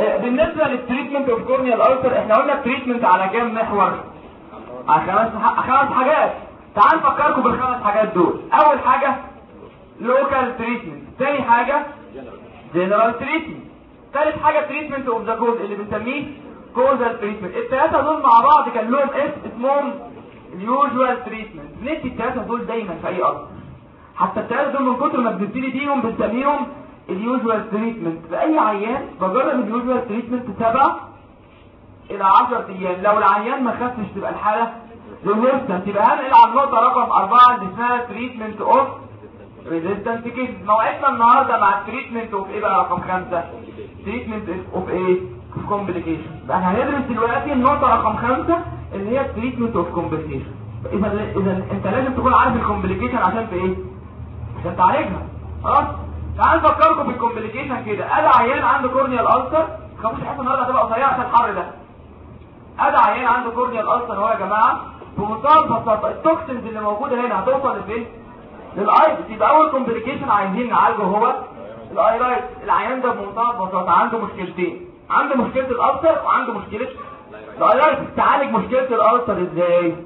بالنسبه للتريتمنت اوف كورنيال ألسر احنا قلنا التريتمنت على كام محور؟ على خمس حاجات. تعال نفكركم بالخمس حاجات دول. اول حاجه لوكال تريتمنت، ثاني حاجه جنرال تريتمنت، ثالث حاجه تريتمنت اوف ذا كوز اللي بنسميه كوزال تريتمنت. الثلاثه دول مع بعض كان لهم اسمهم اليوجوال تريتمنت. ندي الثلاثه دول دايما في اي ألسر، حتى الثلاثه دول من كتر ما بنبتدي بيهم بنسميهم اليوجوال تريتمنت. باي عيان بجرب اليوجوال تريتمنت 7 الى 10 ايام. لو العيان ما خفش تبقى الحاله ريزيستنت. يبقى هنلعب نقطه رقم 4 اللي اسمها تريتمنت اوف ريزيستنت كيس. موعدنا النهارده مع التريتمنت اوف ايه بقى؟ رقم 5 تريتمنت اوف ايه؟ اوف كومبليكيشن. يبقى هندرس دلوقتي النقطه رقم 5 اللي هي التريتمنت اوف كومبليكيشن. اذا انت لازم تكون عارف الكومبليكيشن عشان في ايه؟ عشان تعالجها. خلاص؟ تعالوا نفكركم بالكومبليكيشن كده. ادي عيان عنده كورنيال ألسر، خافوش الحصه النهارده هتبقى قصيره عشان الحر ده. ادي عيان عنده كورنيال ألسر اهو يا جماعه، بمنتهى البساطه التوكسينز اللي موجوده هنا هتوصل لفين؟ للايرس. يبقى اول كومبليكيشن عايزين نعالجه هو الايرايت. العيان ده بمنتهى البساطه عنده مشكلتين، عنده مشكله الألسر وعنده مشكله الايرايت. تعالج مشكله الألسر ازاي؟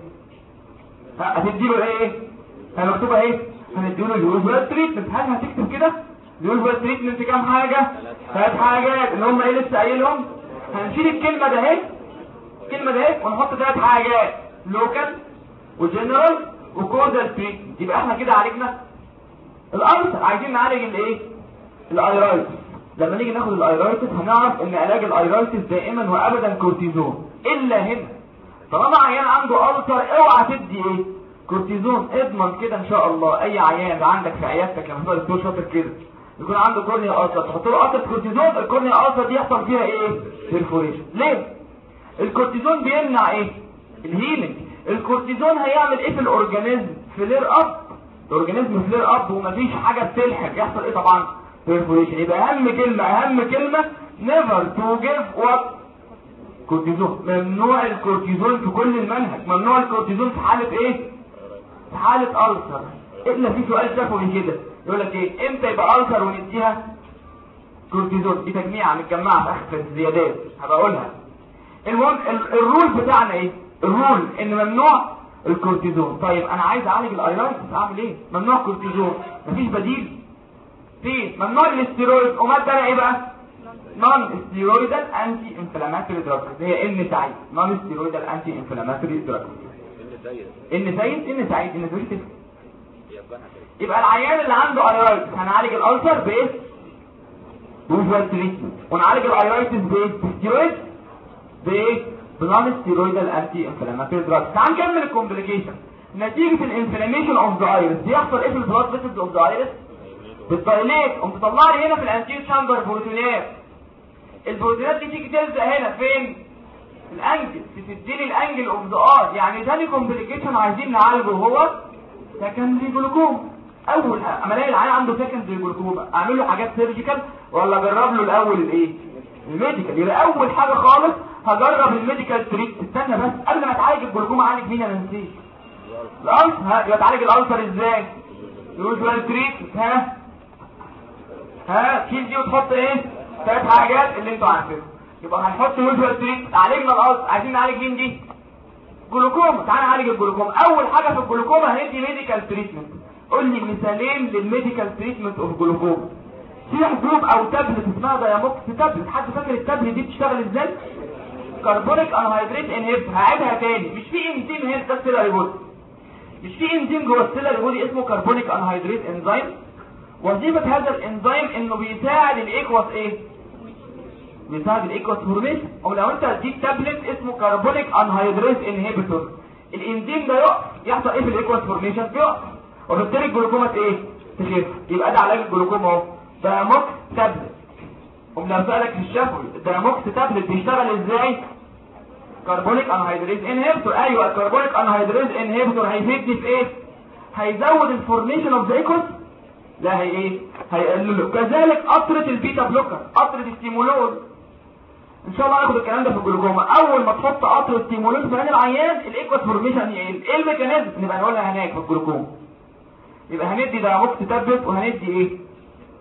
هتديله ايه؟ مكتوبه ايه؟ هنديله اليوجوال تريتمنت. هل هتكتب كده؟ اليوجوال تريتمنت كام حاجه؟ 3 حاجات اللي هم ايه لسه قايلهم. هنشيل الكلمه ده اهي، الكلمه ده اهي، ونحط 3 حاجات لوكال وجنرال وكوزال تريتمنت. يبقى احنا كده عالجنا الألسر. عايزين نعالج الايه؟ الايرايتس. لما نيجي ناخد الايرايتس هنعرف ان علاج الايرايتس دائما وابدا كورتيزون. الا هنا طالما عيان عنده ألسر اوعى تدي ايه؟ كورتيزون. اضمن كده ان شاء الله اي عيان عندك في عيادتك لما تبقى دكتور شاطر كده يكون عنده كورنيال ألسر تحط له قطره كورتيزون، الكورنيال ألسر دي يحصل فيها ايه؟ بيرفوريشن. ليه؟ الكورتيزون بيمنع ايه؟ الهيلينج. الكورتيزون هيعمل ايه في الاورجانيزم؟ فلير اب. الاورجانيزم فلير اب ومفيش حاجه بتلحق، يحصل ايه طبعا؟ بيرفوريشن. يبقى اهم كلمه نيفر تو جيف وات كورتيزون. ممنوع الكورتيزون في كل المنهج. ممنوع الكورتيزون في حاله ايه؟ في حاله ألسر. الا في سؤال شافوي كده يقول لك ايه؟ امتى يبقى ألسر ونديها كورتيزون؟ دي تجميعه متجمعه في اخر الزيادات هبقى اقولها. المهم الرول بتاعنا ايه؟ الرول ان ممنوع الكورتيزون. طيب انا عايز اعالج الايرايتس اعمل ايه؟ ممنوع كورتيزون، مفيش بديل. في ممنوع الاستيرويد. وماده ايه بقى؟ نون ستيرويدال انتي انفلاماتوري دراجز. هي ان سعيد، نون ستيرويدال انتي انفلاماتوري دراجز. ان سعيد. يبقى العيان اللي عنده ايرايتس هنعالج الألسر بايه؟ يوجوال تريتمنت. ونعالج الايرايتس بايه؟ بستيرويد بايه؟ بنون ستيرويدال انتي انفلاماتوري دراجز. تعال نكمل الكومبليكيشن. نتيجه الانفلاميشن اوف ذا ايرس بيحصل ايه في البلاد فيسلز اوف ذا ايرس؟ بتدايليت. قمت تطلع لي هنا في الانتير شامبر بروتينات. البروتينات دي تيجي تلزق هنا فين؟ الانجل، تديني الانجل اوف ذا اي. يعني ثاني كومبليكيشن عايزين نعالجه هو سكندري جلوكوما. اول اما الاقي العيان عنده سكندري جلوكوما اعمل له حاجات سيرجيكال ولا اجرب له الاول الايه؟ الميديكال. يبقى اول حاجه خالص هجرب الميديكال تريت. استنى بس قبل ما اتعالج الجلوكوما اعالج مين؟ انا نسيت الألسر. يبقى اتعالج الألسر ازاي؟ يوجوال تريت. شيل دي وتحط ايه؟ 3 حاجات اللي انتوا عارفينها. يبقى هنحط يوجوال تريت. عالجنا الألسر، عايزين نعالج مين دي؟ جلوكوما. تعالى نعالج الجلوكوما. اول حاجه في الجلوكوما هندي ميديكال تريتمنت. قول لي مثالين للميديكال تريتمنت اوف جلوكوما. في حبوب او تابلت اسمها داياموكس تابلت. حد فاكر التابلت دي بتشتغل ازاي؟ كربونيك انهيدريت انهبيتور. هعيدها تاني. مش في انزيم هنا ده السيلاري بودي، مش في انزيم جوه السيلاري بودي اسمه كربونيك انهيدريت انزيم. وظيفه هذا الانزيم انه بيساعد الايكواس ايه؟ بيساعد الايكواس فورميشن. او لو انت اديك تابلت اسمه كربونيك انهيدريت انهبيتور الانزيم ده يقف، يحصل ايه في الايكواس فورميشن؟ يقف، وبالتالي الجلوكوما ايه؟ تخف. يبقى ده علاج الجلوكوما اهو، داياموكس تابلت. لو سألك في الشفوي الداياموكس تابلت بيشتغل ازاي؟ كربونيك انهيدريز انهبيتور. ايوه الكربونيك انهيدريز انهبيتور هيفيدني في ايه؟ هيزود الفورميشن اوف ذا ايكوس؟ لا، هي ايه؟ هيقلله. كذلك قطره البيتا بلوكر، قطره الستيمولول. ان شاء الله هناخد الكلام ده في الجلوكوما. اول ما تحط قطره ستيمولول في عين العيان الايكوس فورميشن يقل. ايه الميكانيزم؟ نبقى نقولها هناك في الجلوكوما. يبقى هندي داياموكس تابلت وهندي ايه؟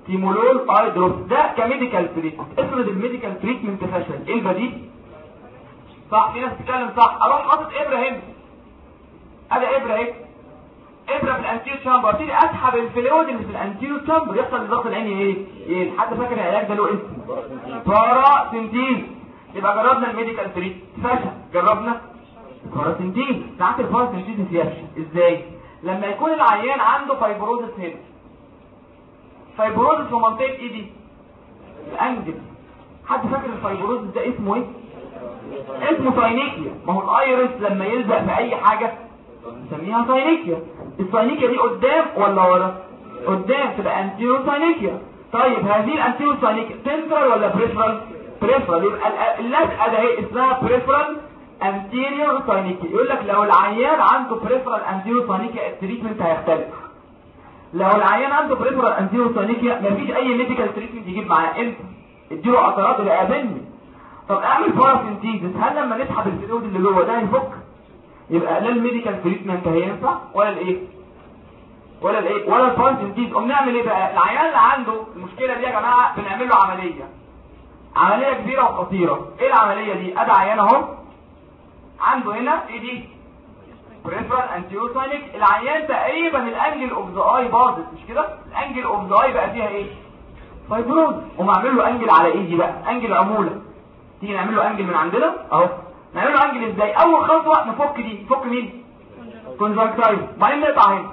تيمولول اي دروبس. ده كميديكال تريتمنت. افرض الميديكال تريتمنت فشل، ايه البديل؟ صح، في ناس بتتكلم صح. اروح حاطط ابره هنا، ادي ابره اهي، ابره في الانتيريور شامبر، ابتدي اسحب الفلويد اللي في الانتيريور شامبر، يحصل لضغط العين ايه؟ حد فاكر العلاج ده له اسم؟ باراسينتيز. يبقى جربنا الميديكال تريتمنت فشل، جربنا باراسينتيز. ساعات الباراسينتيز يفشل ازاي؟ لما يكون العيان عنده فايبروزس هنا، فايبروزس في منطقه ايه دي؟ الانجل. حد فاكر الفايبروزس ده اسمه ايه؟ اسمه ساينيكيا. ما هو الايرس لما يلزق في اي حاجه نسميها ساينيكيا. الساينيكيا دي قدام ولا ورا؟ قدام، تبقى انتيرو ساينيكيا. طيب هذه الانتيرو ساينيكيا تنترال ولا بريفرال؟ بريفرال. يبقى اللزقه ده هي اسمها بريفرال انتيريور ساينيكيا. يقول لك لو العيان عنده بريفرال انتيريور ساينيكيا التريتمنت هيختلف. لو العيان عنده بريفرال انتيريور ساينيكيا مفيش اي ميديكال تريتمنت يجيب معاه. انت اديله قطرات اللي قابلني. طب اعمل باراسينتيزس، هل لما نسحب الفلويد اللي جوه ده هيفك؟ يبقى لا الميديكال تريتمنت هينفع ولا الايه ولا الباراسينتيز. قوم نعمل ايه بقى؟ العيان اللي عنده المشكله دي يا جماعه بنعمل له عمليه كبيره وخطيره. ايه العمليه دي؟ ادي عيان اهو عنده هنا ايه دي؟ بريفرال انتيريور ساينيك. العيان تقريبا الانجل اوف ذا اي باظت، مش كده؟ الانجل اوف ذا اي بقى فيها ايه؟ فايبروز. قوم اعمل له انجل على ايدي بقى، انجل عموله. تيجي نعمل له انجل من عندنا اهو. نعمل له انجل ازاي؟ اول خطوه نفك دي، نفك مين؟ كونجكتيف. بعدين نقطع هنا،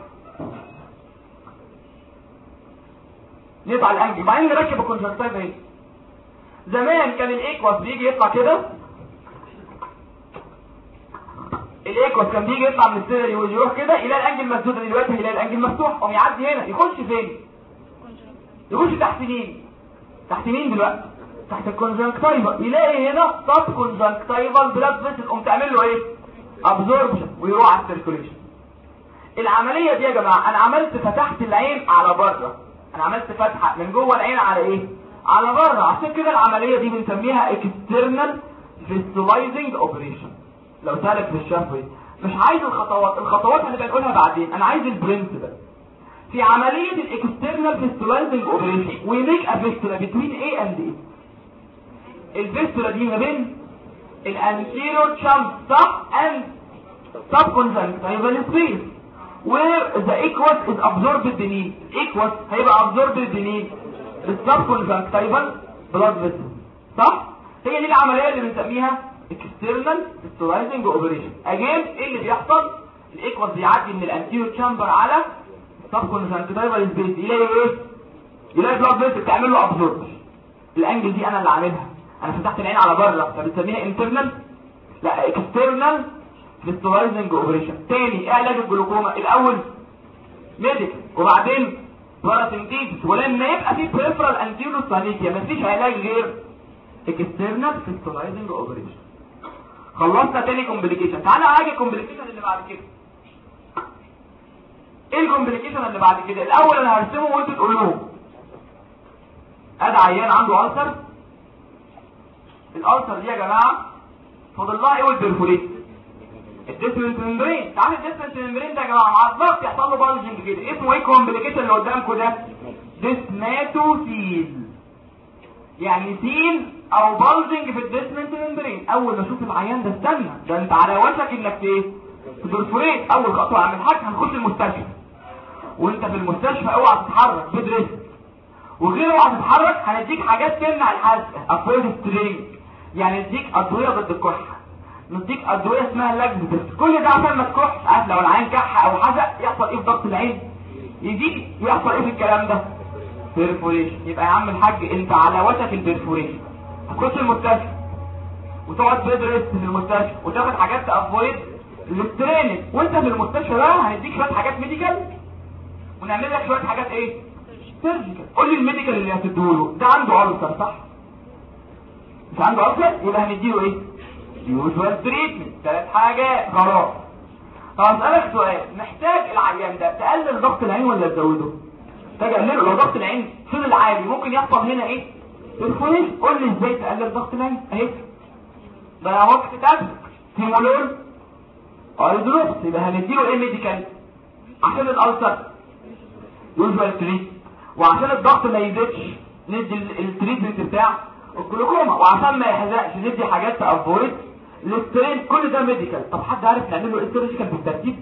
نقطع الانجل، بعدين نركب الكونجكتيف اهي. زمان كان الايكواس بيجي يطلع كده، الايكواس كان بيجي يطلع من السيري ويروح كده يلاقي الانجل مسدود. دلوقتي هيلاقي الانجل مفتوح، قوم يعدي هنا يخش فين؟ يخش تحت مين؟ تحت مين دلوقتي؟ تحت الكونجكتيفال. يلاقي هنا سب كونجكتيفال بلاد فيسل، قوم تعمل له ايه؟ ابزوربشن ويروح على السيركوليشن. العمليه دي يا جماعه انا عملت فتحت العين على بره، انا عملت فتحه من جوه العين على ايه؟ على بره. عشان كده العمليه دي بنسميها اكسترنال فيستولايزنج اوبريشن. لو سالك في الشفوي مش عايز الخطوات اللي بنقولها بعدين، انا عايز البرنسبل. في عمليه الاكسترنال فيستولايزنج اوبريشن وي ميك ا فيستولا بتوين ايه اند ايه. الفيستولا دي ما بين الانتيريور شامب صح اند سب كونجكتيفال سبيس where the aqueous is absorbed beneath. aqueous هيبقى absorbed beneath السب كونجكتيفال بلاد فيسل صح؟ هي دي العمليه اللي بنسميها external fistulizing operation. again ايه اللي بيحصل؟ الايكوس بيعدي من الانتيريور شامبر على السب كونجكتيفال سبيس، يلاقي ايه؟ يلاقي بلاد فيسل تعمل له ابزوربشن. الانجل دي انا اللي عاملها، انا فتحت العين على بره، فبنسميها internal لا external fistulizing operation. تاني ايه علاج الجلوكوما؟ الاول ميديكال وبعدين باراسينتيز. ولما يبقى في بريفرال انتيريور ساينيكيا مفيش علاج غير external fistulizing operation. خلصنا تاني كومبليكيشن. تعالى عاجي الكومبليكيشن اللي بعد كده. ايه الكومبليكيشن اللي بعد كده؟ الاول انا هرسمه وانتوا تقولوه. ادي عيان عنده ألسر. الألسر دي يا جماعه فاضل لها ايه؟ والبرفوريت الديسمنت ممبرين. تعالى الديسمنت ممبرين ده يا جماعه مع الضغط يحصل له بالجنج كده. اسمه ايه الكومبليكيشن اللي قدامكم ده؟ ديسماتوسيل. يعني سيل او بالجنج في الديسمنت ممبرين. اول ما اشوف العيان ده استنى، ده انت على وشك انك تبرفوريت. اول خطوه اعمل حاجه، هنخش المستشفى. وانت في المستشفى اوعى تتحرك، بيد ريست. وغير اوعى تتحرك هنديك حاجات تمنع الحزق، افويد سترينج، يعني نديك ادويه ضد الكحه، نديك ادويه اسمها لاكزيتيف. كل ده عشان ما تكحش. عارف لو العين كح او حزق يحصل ايه في ضغط العين؟ يزيد. ويحصل ايه في الكلام ده؟ بيرفوريشن. يبقى يا عم الحاج انت على وشك البيرفوريشن، هتخش المستشفى وتقعد بيد ريست في المستشفى وتاخد حاجات تافويد السترينج. وانت في المستشفى بقى هنديك شويه حاجات ميديكال ونعمل لك شويه حاجات ايه؟ سيرجيكال. قول لي الميديكال اللي هتديله ده عنده ألسر صح؟ مش عنده ألسر؟ يبقى هنديله ايه؟ يوجوال تريتمنت. 3 حاجات خلاص. طب اسالك سؤال، محتاج العيان ده تقلل ضغط العين ولا تزوده؟ تقلله. لو ضغط العين فضل عالي ممكن يحصل هنا ايه؟ الفونيش. قول لي ازاي تقلل ضغط العين؟ اهي ده وقت تاخد تيمولول اي دروبس. يبقى هنديله ايه ميديكال عشان الألسر؟ يوجوال تريت. وعشان الضغط ما يزيدش ندي التريتمنت بتاع الجلوكوما، وعشان ما يحزقش ندي حاجات تافويد الاسترين. كل ده ميديكال. طب حد عارف نعمل له ايه سيرجيكال بالترتيب؟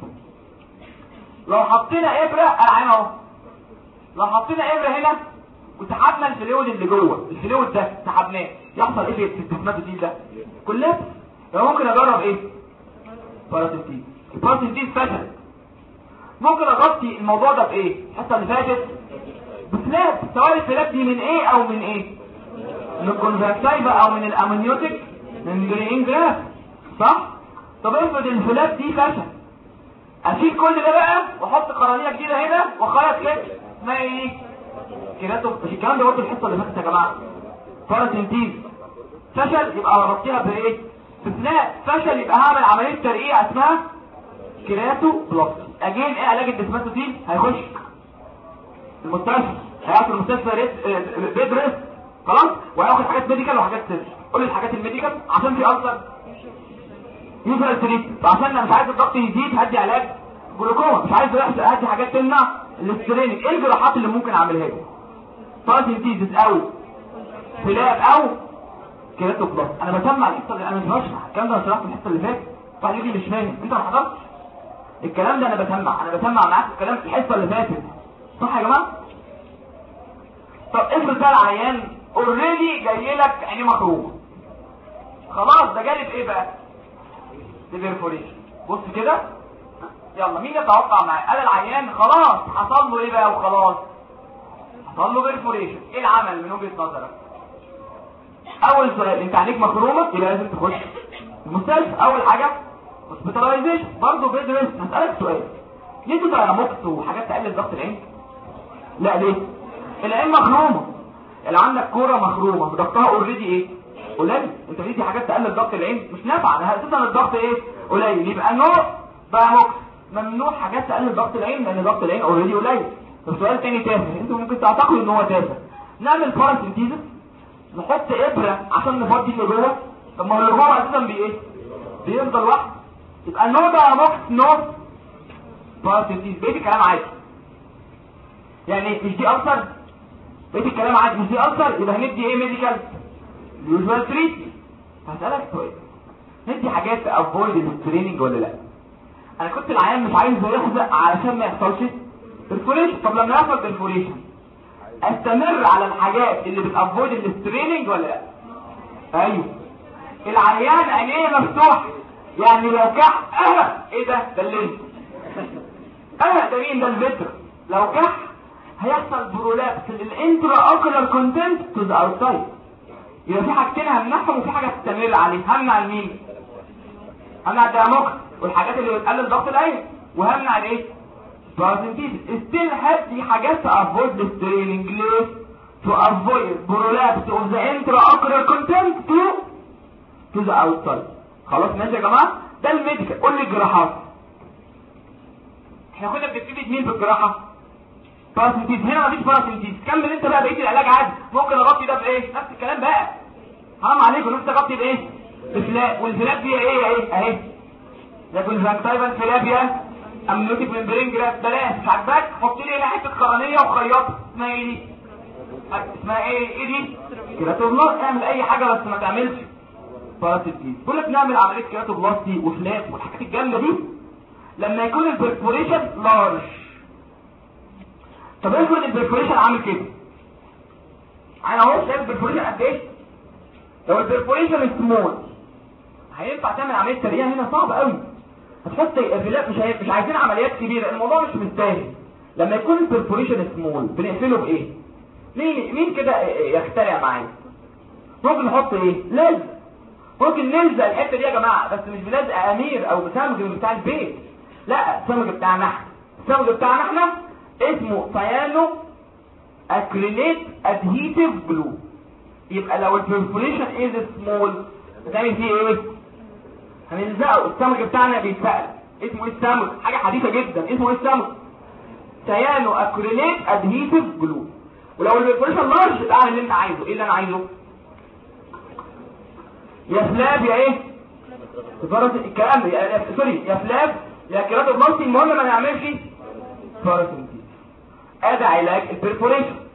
لو حطينا ابره العين اهو، لو حطينا ابره هنا وسحبنا الفلويد اللي جوه، الفلويد ده سحبناه، يحصل ايه في الديسماتوزيل ده؟ كلها. يبقى ممكن اجرب ايه؟ باراسيتيز. الباراسيتيز فشل. ممكن اغطي الموضوع ده بايه؟ الحصه اللي فاتت بفلاب. سواء الفلاب دي من ايه او من ايه؟ من الكونفكتايفا او من الامنيوتيك من جرين جراف، صح؟ طب افرض الفلاب دي فشل، اشيل كل ده بقى واحط قرنيه جديده هنا واخيط كده اسمها ايه؟ كيراتو. مش الكلام ده قلت الحصه اللي فاتت يا جماعه؟ باراسيتيز فشل يبقى اغطيها بايه؟ بفلاب. فشل يبقى هعمل عمليه ترقيع اسمها كيراتو بلوك. اجين ايه علاج الديسماتوزيل؟ هيخش المستشفى، هياخد المستشفى بيد ريست، خلاص، وهياخد حاجات ميديكال وحاجات سيرجي. قول لي الحاجات الميديكال عشان في اصلا يوزر تريت، عشان انا مش عايز الضغط يزيد هدي علاج جلوكوما، مش عايز هدي حاجات تمنع الاسترينج. ايه الجراحات اللي ممكن اعملها له؟ باراسيتيز او فلاب او كيراتو بلوك. انا بسمع الحصه اللي انا مش هشرح الكلام ده، انا شرحته الحصه اللي فاتت. واحد يجي مش فاهم، انت ما حضرتش الكلام ده. انا بسمع معاك الكلام الحصه اللي فاتت، صح يا جماعه؟ طب افرض بقى العيان اوريدي جاي لك عينيه مخرومه، خلاص ده جالب ايه بقى؟ ديبرفوريشن. بص كده، يلا مين يتوقع معايا؟ قال العيان خلاص حصل له ايه بقى؟ وخلاص حصل له بيرفوريشن. ايه العمل من وجهه نظرك؟ اول سؤال، انت عينيك مخرومه يبقى لازم تخش المستشفى. اول حاجه هوسبيتاليزيشن، برضه بيد ريست. هسألك سؤال، ليه تدايموكس وحاجات تقلل ضغط العين؟ لا ليه؟ العين مخرومه، اللي عندك كوره مخرومه ضغطها اوريدي ايه؟ قليل. انت بتدي حاجات تقلل ضغط العين مش نافعه، ده اساسا الضغط ايه؟ قليل. يبقى نو دايموكس، ممنوع حاجات تقلل ضغط العين لان ضغط العين اوريدي قليل. طب سؤال تاني تافه، انتوا ممكن تعتقدوا ان هو تافه. نعمل باراسينتيزس، نحط ابره عشان نفضي اللي جوه. طب ما هو اللي جوه اساسا بايه؟ بيفضل واحد. يبقى نو دايموكس نو باراسينتيزس. بقيت الكلام عادي، يعني مش دي اكتر، بقيت الكلام عادي مش دي اكتر. يبقى هندي ايه؟ ميديكال يوجوال تريتمنت. هسألك سؤال، ندي حاجات افويد الستريننج ولا لا؟ انا كنت العيان مش عايزه يحزق علشان ما يحصلش برفوريشن. طب لما يحصل برفوريشن استمر على الحاجات اللي بتافويد الستريننج ولا لا؟ ايوه. العيان عينيه مفتوح، يعني لو كح ايه ده الليل ده مين؟ ده الفيتر. لو كح هيحصل برولابس للانترا اوكولار كونتنت تو ذا اوتسايد. يبقى في حاجتين همنعهم وفي حاجه تستمر عليه. همنع المين؟ همنع الدايموكس والحاجات اللي بتقلل ضغط العين، وهمنع الايه؟ باراسينتيزس. ستيل هدي حاجات تافويد الستريننج. ليه؟ تو افويد برولابس اوف ذا انترا اوكولار كونتنت تو ذا اوتسايد. خلاص ماشي يا جماعه؟ ده الميديكال. قول لي الجراحات. احنا كنا بنبتدي مين في الجراحه؟ باراسينتيز. هنا مفيش باراسينتيز. كمل انت بقى بقيه العلاج عادي. ممكن اغطي ده بايه؟ نفس الكلام بقى. حرام عليكم، نفسي اغطي بايه؟ بفلاب. والفلاب دي ايه اهي، لكن الفاكتايفا الفلاب يا امنيوتيك ممبرين جراف. بلاش، مش عاجباك حط لي هنا حته قرنيه وخيطها. اسمها ايه دي؟ اسمها ايه دي؟ كيراتوبلاست. اعمل اي حاجه بس ما تعملش باراسينتيز. بقول لك نعمل عمليه كيراتوبلاستي وفلاب والحاجات الجامده دي لما يكون البرفوريشن لارج. طب افرض البرفوريشن عامل كده، انا اهو شايف البرفوريشن قد ايه؟ لو البرفوريشن سمول هينفع تعمل عمليه ترقيع هنا؟ صعب قوي. هتحط فلاب. مش عايزين عمليات كبيره، الموضوع مش مستاهل. لما يكون البرفوريشن سمول بنقفله بايه؟ مين كده يخترع معايا؟ ممكن نحط ايه؟ لزق. ممكن نلزق الحته دي يا جماعه، بس مش بلزق امير او بسمج بتاع البيت، لا، السمج بتاعنا احنا. السمج بتاعنا احنا اسمه سيانو اكريليت ادهيتيف جلو. يبقى لو البرفوريشن از سمول بتعمل فيه ايه؟ هنلزقه. السمج بتاعنا بيتفقل. اسمه ايه السمج؟ حاجه حديثه جدا. اسمه ايه السمج؟ سيانو اكريليت ادهيتيف جلو. ولو البرفوريشن لارج ده اللي انت عايزه. ايه اللي انا عايزه؟ يا فلاب يا ايه؟ الكلام سوري، يا فلاب يا كيراتوبلاستي. المهم ما نعملش باراسينتيز. ادي علاج البرفوريشن.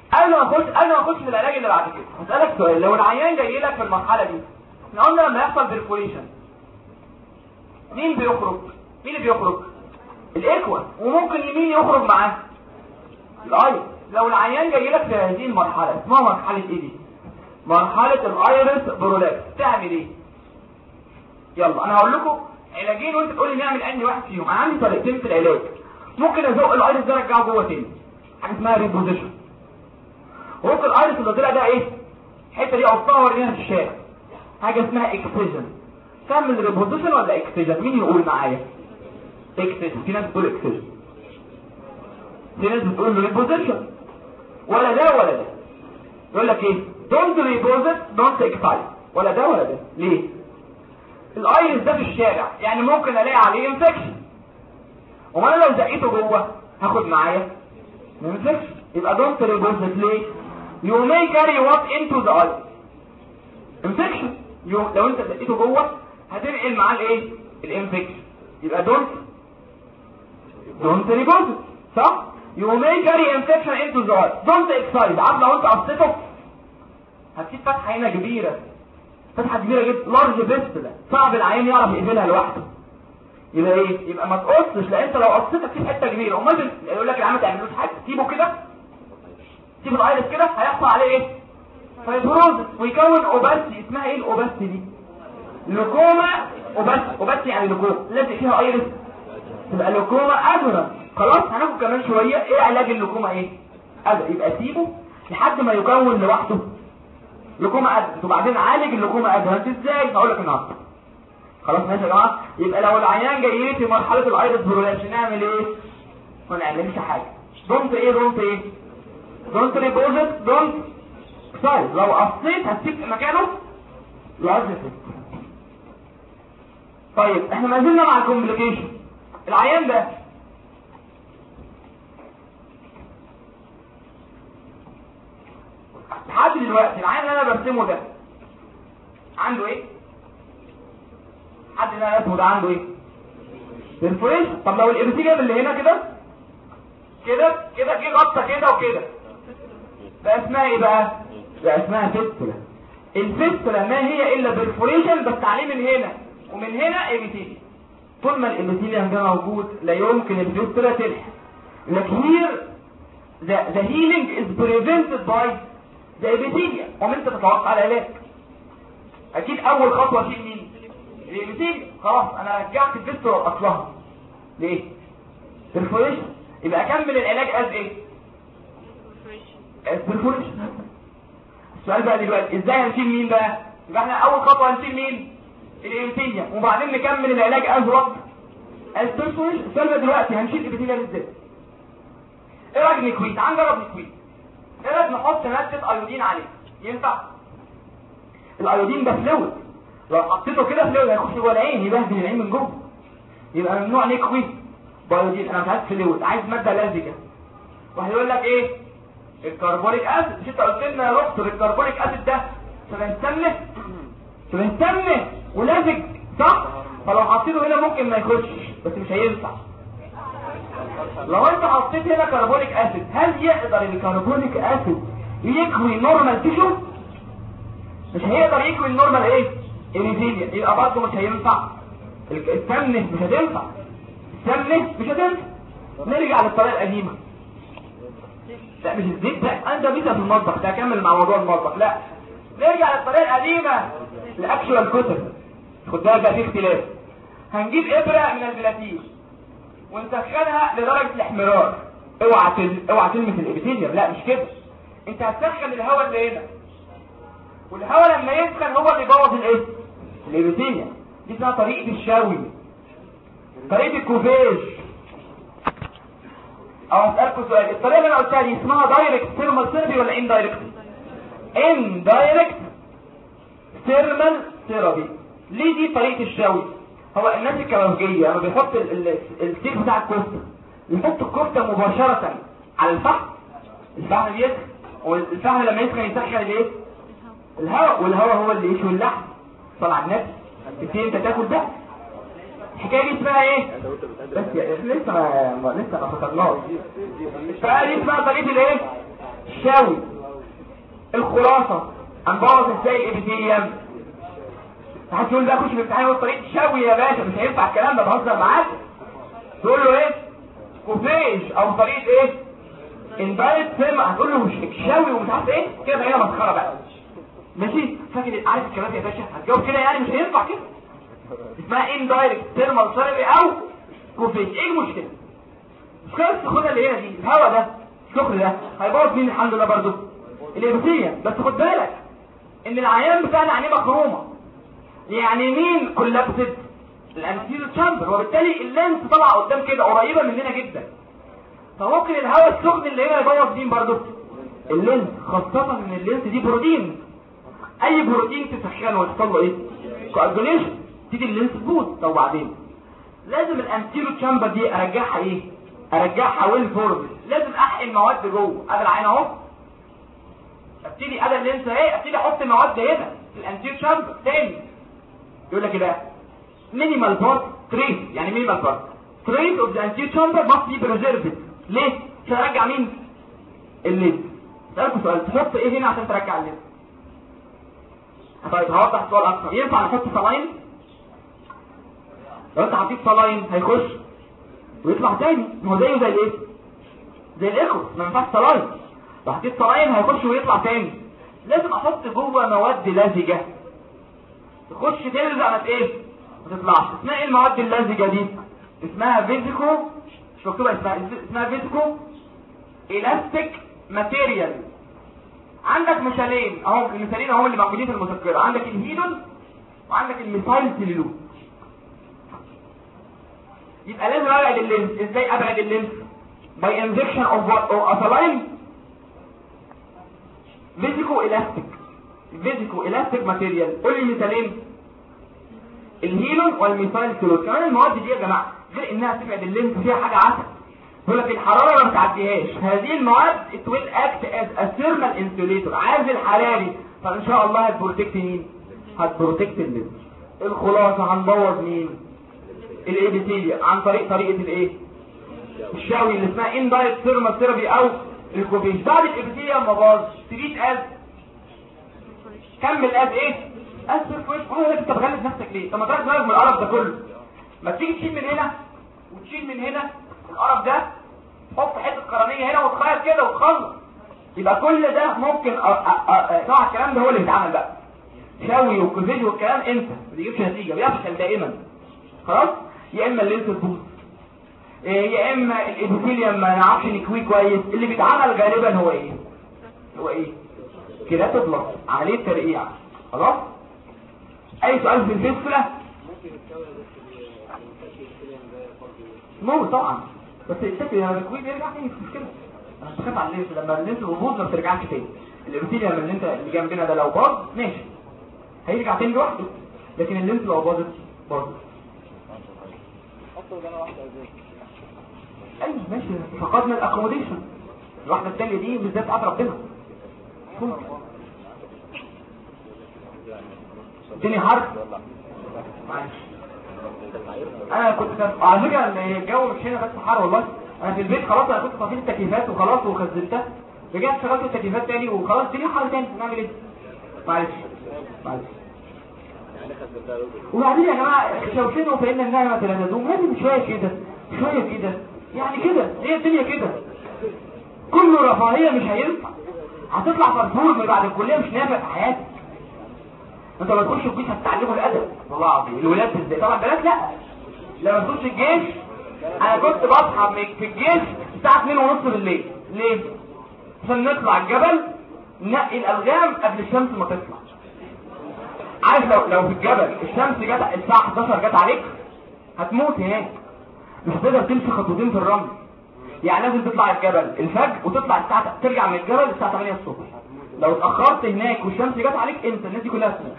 قبل ما اخش في العلاج اللي بعد كده هسألك سؤال. لو العيان جاي لك في المرحلة دي، احنا قلنا لما يحصل برفوريشن مين بيخرج؟ مين اللي بيخرج؟ الاكوا. وممكن مين يخرج معاه؟ الايرس. لو العيان جاي لك في هذه المرحلة اسمها مرحلة ايه دي؟ مرحلة الايرس برولابس. تعمل ايه؟ يلا انا هقول لكم علاجين وانت تقول لي نعمل انهي واحد فيهم. انا عندي طريقتين في العلاج. ممكن ازق الايرس ده ارجعه جوه تاني، حاجه اسمها ريبوزيشن. وممكن الايرس اللي طلع ده ايه؟ الحته دي اقطعها واوريها في الشارع، حاجه اسمها اكسجن. تعمل ريبوزيشن ولا اكسجن؟ مين يقول معايا؟ اكسجن. في ناس بتقول اكسجن، في ناس بتقول ريبوزيشن. ولا ده ولا ده. يقول لك ايه؟ دونت ريبوزيت دونت اكسايت. ولا ده ولا ده. ليه؟ الايرس ده في الشارع يعني ممكن الاقي عليه انفكشن، وما انا لو زقيته جوه هاخد معايا انفكشن. يبقى دونت ريبوزيت. ليه؟ you may carry what into the eye infection. لو انت زقيته جوه هتنقل معاه الايه؟ الانفكشن. يبقى دونت ريبوزيت. صح؟ you may carry infection into the eye. don't excite. عارف لو انت قصيته هتسيب فتحه هنا كبيره، فتحه كبيره جدا، لارج فيستلا، صعب العيان يعرف يقفلها لوحده. يبقى ايه؟ يبقى ما تقصش، لان انت لو قصيتك تسيب حته كبيره. امال يقول لك العيان ما تعملوش حاجه، سيبه كده، سيب الايرس كده، هيحصل عليه ايه؟ فايبروزس ويكون اوباستي. اسمها ايه الاوباستي دي؟ لوكوما اوباستي. اوباستي يعني لوكوما لازق فيها ايرس، تبقى لوكوما ادرا. خلاص هناخد كمان شويه ايه علاج اللوكوما ايه؟ ادرا. يبقى سيبه لحد ما يكون لوحده لوكوما ادرا، وبعدين عالج اللوكوما ادرا. انت ازاي؟ هقول لك النهارده. خلاص ماشي يا جماعه. يبقى لو العيان جاي لي في مرحله الايرس برولابس نعمل ايه؟ ما نعملش حاجه. دونت دونت ريبوزيت دونت اكسايت. لو قصيت هتسيب في مكانه لارج فيستلا. طيب احنا ما زلنا مع الكومبليكيشن. العيان ده لحد دلوقتي العيان اللي انا برسمه ده عنده ايه؟ حد اللي انا رسمه ده عنده ايه؟ برفوريشن. طب لو الابيثيليوم اللي هنا كده جه غطى كده وكده، بقى اسمها ايه بقى؟ بقى اسمها فيستولا. الفيستولا ما هي الا برفوريشن بس عليه من هنا ومن هنا ابيثيليوم. طول ما الابيثيليوم ده موجود لا يمكن الفيستولا تلحق. لك هير the healing is prevented by the epithelium. ومن انت تتوقع العلاج اكيد اول خطوه شيل مين؟ الابيثيليوم. خلاص انا رجعت الفيستولا لاصلها. ليه؟ برفوريشن. يبقى اكمل العلاج از ايه؟ برفوريشن. السؤال بقى دلوقتي ازاي هنشيل مين بقى؟ يبقى احنا اول خطوه هنشيل مين؟ الابيثيليوم، وبعدين نكمل العلاج از وات؟ از برفوريشن. السؤال بقى دلوقتي هنشيل الابيثيليوم ازاي؟ ايه رايك نكويت؟ تعال نجرب نكويت. ايه رايك نحط ماده ايودين عليه؟ ينفع؟ الايودين ده فلويد، لو حطيته كده فلويد هيخش جوه العين يبهدل العين من جوه. يبقى ممنوع نكويت بايودين. انا مش عايز فلويد، عايز ماده لازجه. واحد يقول لك ايه؟ الكربونيك اسيد. مش انت قلت لنا يا دكتور الكربونيك اسيد ده شبه سمنه ولازج صح؟ فلو حطيته هنا ممكن ما يخشش بس مش هينفع. لو انت حطيت هنا كربونيك اسيد، هل يقدر الكربونيك اسيد يكوي نورمال تيشو؟ مش هيقدر يكوي النورمال ايه؟ انيزيليا. يبقى برضه مش هينفع. السمنه مش هتنفع. نرجع للطريقه القديمه. لا مش الزيت ده، انت بيتا في المطبخ ده، اكمل مع موضوع المطبخ. لا نرجع للطريقه القديمه، الاكشوال كتب. خد بالك بقى في اختلاف. هنجيب ابره من البلاتين ونسخنها لدرجه الاحمرار. اوعى تلمس الابيثيليوم، لا مش كده. انت هتسخن الهواء اللي هنا، والهواء لما يسخن هو اللي يبوظ الايه؟ الابيثيليوم. دي اسمها طريقه الشوي، طريقه الكوفيج. او اسالكم سؤال، الطريقه اللي انا قلتها دي اسمها دايركت ثيرمال ثيرابي ولا اندايركت؟ اندايركت ثيرمال ثيرابي. ليه دي طريقه الشوي؟ هو الناس الكيماوية لما بيحط السيخ بتاع الكفته يحط الكفته مباشره على الفحم. الفحم بيسخن، والفحم لما يسخن الايه؟ الهواء، والهواء هو اللي يشوي اللحم. طلع الناس انت تاكل ده. الحكايه دي اسمها ايه؟ بس لسه ما فكرناش. فدي اسمها طريقه الايه؟ شاوي. الخلاصه هنبوظ ازاي الابيثيليوم؟ هتقول يقول ده اخش في الامتحان يقول طريقه شوي يا باشا، مش هينفع الكلام ده، بهزر معاك. تقول له ايه؟ كوفيج او طريقه ايه؟ اندايركت سيرما. هتقول له مش شاوي ومش عارف ايه كده، هنا مسخره بقى. ماشي؟ فاكر عارف الكلام يا باشا؟ هتجاوب كده يعني مش هينفع كده. اسمها اندايركت سيرما ثيرابي او كوفيج. ايه المشكله؟ المشكله السخونه اللي هنا دي، الهواء ده السخن ده هيبوظ مين؟ الحمد لله برضه الابيثيليوم. بس خد بالك ان العيان بتاعنا عينيه مخرومه، يعني مين كولابسد؟ الانتيريور تشامبر، وبالتالي اللينس طلع قدام كده قريبه مننا جدا، فممكن الهواء السخن اللي هنا يبوظ مين برضه؟ اللينس، خاصه ان اللينس دي بروتين. اي بروتين تسخنه ويحصل له ايه؟ كواجوليشن، تيجي اللينس تبوظ. طب وبعدين لازم الانتيريور تشامبر دي ارجعها ايه؟ ارجعها ويل فورم. لازم احقن مواد جوه. ادي العين اهو، ابتدي ادي اللينس اهي، ابتدي احط مواد هنا في الانتيريور تشامبر تاني. يقول لك ايه بقى؟ مينيمال بارت تريس. يعني مينيمال بارت تريس اوف ذا انتيريور تشامبر ماست بي بريزيرفد. ليه؟ عشان ارجع مين؟ اللينس. اسالكم سؤال، تحط ايه هنا عشان ترجع اللينس؟ طيب هوضح السؤال اكتر. ينفع نحط صلاين؟ لو انت حطيت صلاين هيخش ويطلع تاني، ما هو زيه زي الايه؟ زي الايكو، ما ينفعش صلاين. لو حطيت صلاين هيخش ويطلع تاني. لازم احط جوه مواد لزجه تخش تلزق ما ايه؟ ما تطلعش. اسمها ايه المواد اللزجه دي؟ اسمها فيزيكو، مش مكتوبه اسمها فيزيكو الاستيك ماتيريال. عندك مثالين اهو، المثالين اهو اللي موجودين في المذكره. عندك الهيدون وعندك الميثايل سيلولوز. يبقى لازم ابعد اللينس. ازاي ابعد اللينس؟ باي انجكشن اوف اثالاين فيزيكو الاستيك. فيزيكو الاستيك ماتيريال. قول لي مثالين، الهيلون والميثايل سيلولوز. كمان المواد دي يا جماعه غير انها تبعد اللينس فيها حاجه عسل، يقول لك الحراره ما بتعديهاش. هذه المواد it will act as a thermal insulator، عازل حراري، فان شاء الله هتبروتكت مين؟ هتبروتكت اللينس. الخلاصه هنبوظ مين؟ الابيثيليوم عن طريقه الايه؟ الشاوي اللي اسمها اندايركت ثيرمال ثيرابي او الكوفيج. بعد الابيثيليوم ما باظ تريد از، كمل از ايه؟ از سيرفيس. هو انت بتغلب نفسك ليه؟ طب ما تاخد بالك من القرف ده كله. ما تيجي تشيل من هنا وتشيل من هنا القرف ده، حط حته قرنيه هنا وتخير كده وتخلص. يبقى كل ده ممكن طبعا الكلام ده هو اللي بيتعمل بقى شاوي وكوفيج والكلام، انت ما بيجيبش نتيجه، بيفشل دائما. خلاص؟ يا اما اللينس تبوظ، يا اما الابيثيليوم ما نعرفش نكويه كويس. اللي بيتعمل غالبا هو ايه؟ هو ايه؟ كده تطلق عمليه ترقيع. خلاص؟ اي سؤال في الفيسفله؟ مو طبعا، بس الشكل لما الكويه بيرجع تاني مش مشكله. انا بخاف على اللينس، لما اللينس بيبوظ ما بترجعش تاني. الابيثيليوم اللي انت اللي جنبنا ده لو باظ ماشي هيرجع تاني لوحده، لكن اللينس لو باظت برضه ايوه ماشي. فقدنا الاكوموديشن. الواحده الثانيه دي بالذات بتاعت ربنا. الدنيا حر. معلش انا كنت على فكره الجو مش هنا بس حر والله. انا في البيت خلاص، انا كنت طفيت التكييفات وخلاص وخزنتها، رجعت شغلت التكييفات تاني وخلاص الدنيا حر تاني. نعمل ايه؟ معلش. وبعدين يا جماعه شوشنوا فإن النعمة لا تدوم. لازم شويه كده شويه كده، يعني كده هي الدنيا كده. كله رفاهيه مش هينفع. هتطلع فرفور من بعد الكليه مش نافع في حياتك. انت لما تخش الجيش هتتعلموا الادب والله العظيم. الولاد ازاي؟ طبعا البنات لا. لما تخش الجيش، انا كنت بصحى في الجيش الساعه 2:30 بالليل. ليه؟ عشان نطلع الجبل ننقي الالغام قبل الشمس ما تطلع. عارف لو في الجبل الشمس جت الساعه 11 جت عليك هتموت هناك، مش هتقدر تمشي خطوتين في الرمل. يعني لازم تطلع الجبل الفجر وتطلع الساعه، ترجع من الجبل الساعه 8 الصبح. لو اتاخرت هناك والشمس جت عليك انت الناس دي كلها تموت.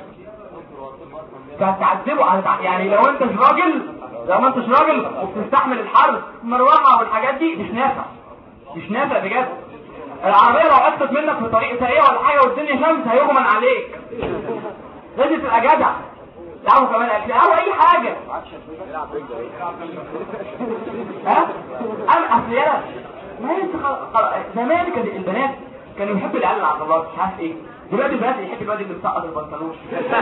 فهتعذبوا يعني لو انت مش راجل، وبتستحمل الحر المروحه والحاجات دي مش نافع بجد. العربيه لو قطت منك في طريق سريع ولا حاجه والدنيا شمس هيغمى عليك. لازم تبقى جدع. لعبوا كمان اكل او اي حاجه. ها؟ اصل يلا ما هي زمان كانت البنات كانوا يحبوا العيال العضلات مش عارف ايه. دلوقتي البنات اللي يحب الواد اللي مسقط البنطلون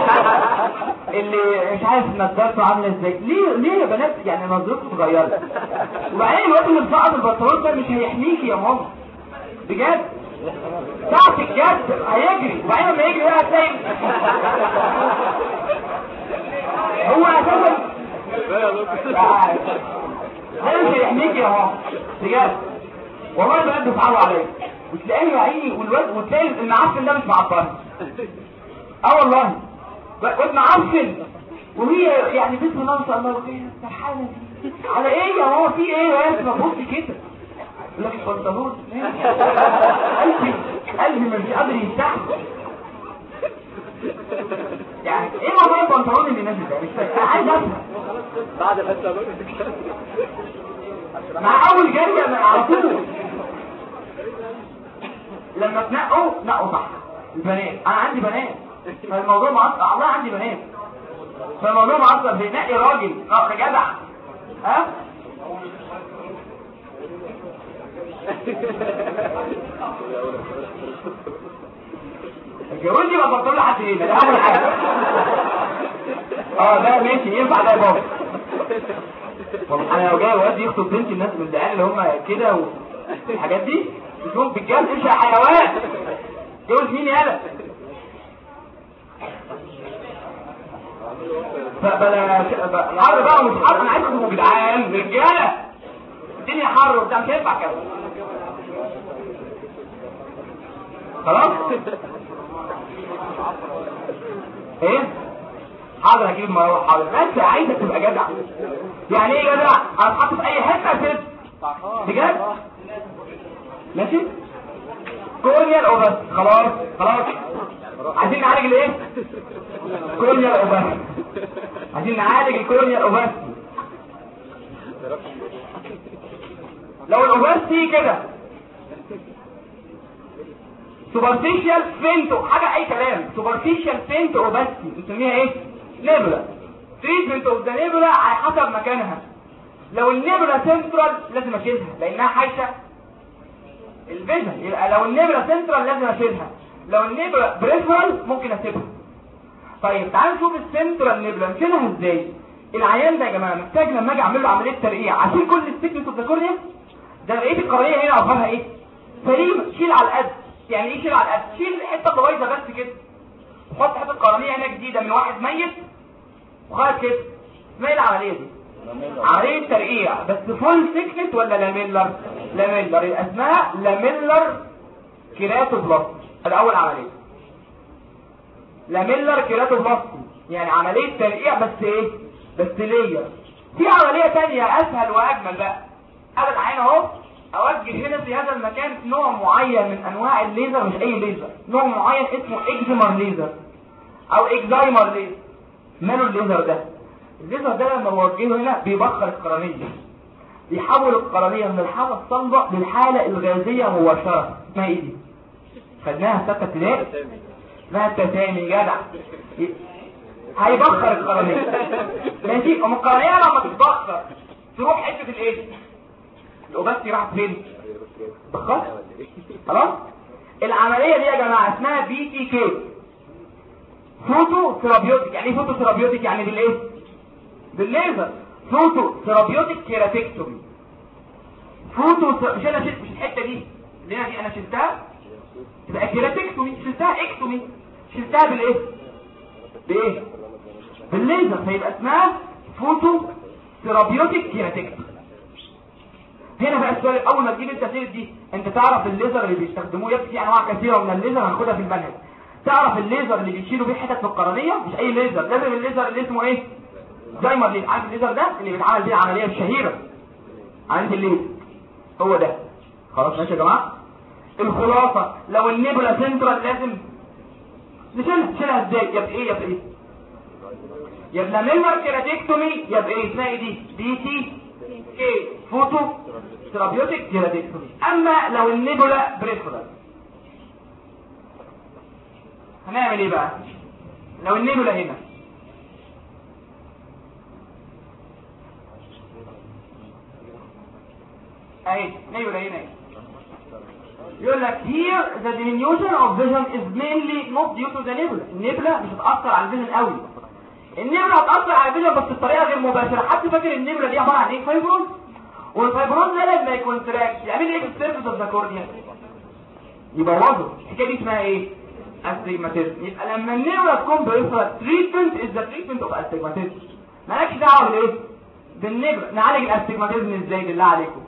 اللي مش عارف نظارته عامله ازاي. ليه يا بنات يعني نظرته اتغيرت؟ وبعدين الواد اللي مسقط البنطلون ده مش هيحميكي يا ماما بجد. ساعة الجد هيجري، وبعدين لما يجري بقى هتلاقي هو اساسا ده مش هيحميكي يا ماما بجد. والله البنات بيصعبوا عليا وتلاقيني يا عيني والواد وتلاقي المعفن ده مش معبرني. والله واد معفن وهي يعني بسم الله ما شاء الله فرحانه على ايه يا ماما؟ في ايه يا اسمع بصي كده لك البنطلون قلبي مش قادر يفتحه. يعني ايه موضوع البنطلون اللي نازل ده؟ مش فاهم، عايز افهم. بعد الحته مع اول جريه على طول لما تنقوا صح. البنات انا عندي بنات فالموضوع معصب، الله عندي بنات فالموضوع معصب. بينقي راجل جدع ها الجوازي ما بطل له حد هنا ده اول حاجه. ده ماشي ينفع ده يا بابا. والله انا لو جاي واد يخطب بنتي الناس من العيال اللي هم كده والحاجات دي بتقوم بالجواز ايش يا حيوان؟ جوز مين يالا؟ فبلا الحر بقى مش حر. انا عايزكم يا جدعان رجاله الدنيا حر وبتاع مش هينفع كده خلاص. ايه حاضر هجيب مروح حاضر. بس عايزك تبقى جدع. يعني ايه جدع؟ هتحط في اي حته كده بجد ماشي. كورنيال اوبس خلاص عايزين نعالج الايه؟ كورنيال اوبس. عايزين نعالج الكورنيال اوبس. لو الاوبس دي كده سوبرفيشال فينتو حاجه اي كلام سوبرفيشال فينتو اوباسيتي بنسميها ايه؟ نيبولا. تريتمنت اوف ذا نيبولا على حسب مكانها. لو النيبولا سنترال لازم اشيلها لانها حايشه الفيجن، يبقى لو النيبولا سنترال لازم اشيلها. لو النيبولا بريفرال ممكن اسيبها. طيب تعالوا نشوف السنترال نيبولا نشيلها ازاي. العيان ده يا جماعه محتاج لما اجي اعمل له عمليه ترقيع عشان كل السيكنس اوف ذا كورنيا ده بقيه القرنيه هنا اخبارها ايه؟ سليمه. شيل على القد. يعني ايه شيل على القد؟ شيل الحته البايظه بس كده وحط حته قرنيه هنا جديده من واحد ميت وخلاص كده. اسمها ايه العمليه دي؟ عمليه ترقيع. بس فول سيكنس ولا لاميلر؟ لاميلر. اسمها لاميلر كيراتوبلاستي. الاول عمليه لاميلر كيراتوبلاستي يعني عمليه ترقيع بس ايه؟ بس لير. في عمليه ثانيه اسهل واجمل بقى. انا العين اهو اوجه هنا في هذا المكان نوع معين من انواع الليزر. مش اي ليزر، نوع معين اسمه اكزيمر ليزر او اكزايمر ليزر. ماله الليزر ده؟ الليزر ده لما بوجهه هنا بيبخر القرنيه، بيحول القرنيه من الحاله الصلبه للحاله الغازيه مباشره. اسمها ايه دي؟ خدناها في ثالثه ابتدائي اسمها التسامي. جدع هيبخر القرنيه ماشي. ام القرنيه لما تتبخر تروح حته الايه؟ الاوباستي راحت فين؟ بخر خلاص. العمليه دي يا جماعه اسمها بي تي كي فوتو ثيرابيوتيك. يعني ايه فوتو ثيرابيوتيك؟ يعني بالايه؟ بالليزر. فوتو ثيرابيوتيك كيراتكتومي. مش انا شلت مش الحته دي اللي هنا دي انا شلتها تبقى كيراتكتومي. شلتها اكتومي. شلتها بالايه؟ بايه؟ بالليزر. فيبقى اسمها فوتو ثيرابيوتيك كيراتكتومي. هنا بقى السؤال اول ما تجيب التسير دي انت تعرف الليزر اللي بيستخدموه في انواع كثيره من الليزر هناخدها في المنهج. تعرف الليزر اللي بيشيلوا بيه حتت في القرنيه؟ مش اي ليزر، لازم الليزر اللي اسمه ايه؟ زايمر ليزر. عارف الليزر ده اللي بيتعمل بيه العمليه الشهيره عند الليزر هو ده. خلاص ماشي يا جماعه. الخلاصه لو النيبولا سنترال لازم نشيلها ازاي؟ يبقى ايه؟ يبقى لاميلر كيراتكتومي. يبقى ايه اسمها ايه دي؟ بي تي كي فوتو ثيرابيوتيك كيراتكتومي. اما لو النيبولا بريفرال هنعمل ايه بقى؟ لو النيبولا هنا اهي نيبولا هنا يقول لك here the diminution of vision is mainly not due to the nebula. النبلة مش هتأثر على الفيجن قوي. النبلة هتأثر على الفيجن بس بطريقة غير مباشرة. حد فاكر النبلة دي عبارة عن ايه؟ فايبرون. والفايبرون ده لما يكونتراكت يعمل ايه في السيرفيس اوف ذا كورنيا؟ يبوظه. الحكايه دي اسمها ايه؟ استجماتيزم. يبقى لما النبلة تكون بريفرال تريتمنت از ذا تريتمنت اوف استجماتيزم. مالكش دعوه بالايه؟ بالنبلة. نعالج الاستجماتيزم ازاي بالله عليكم؟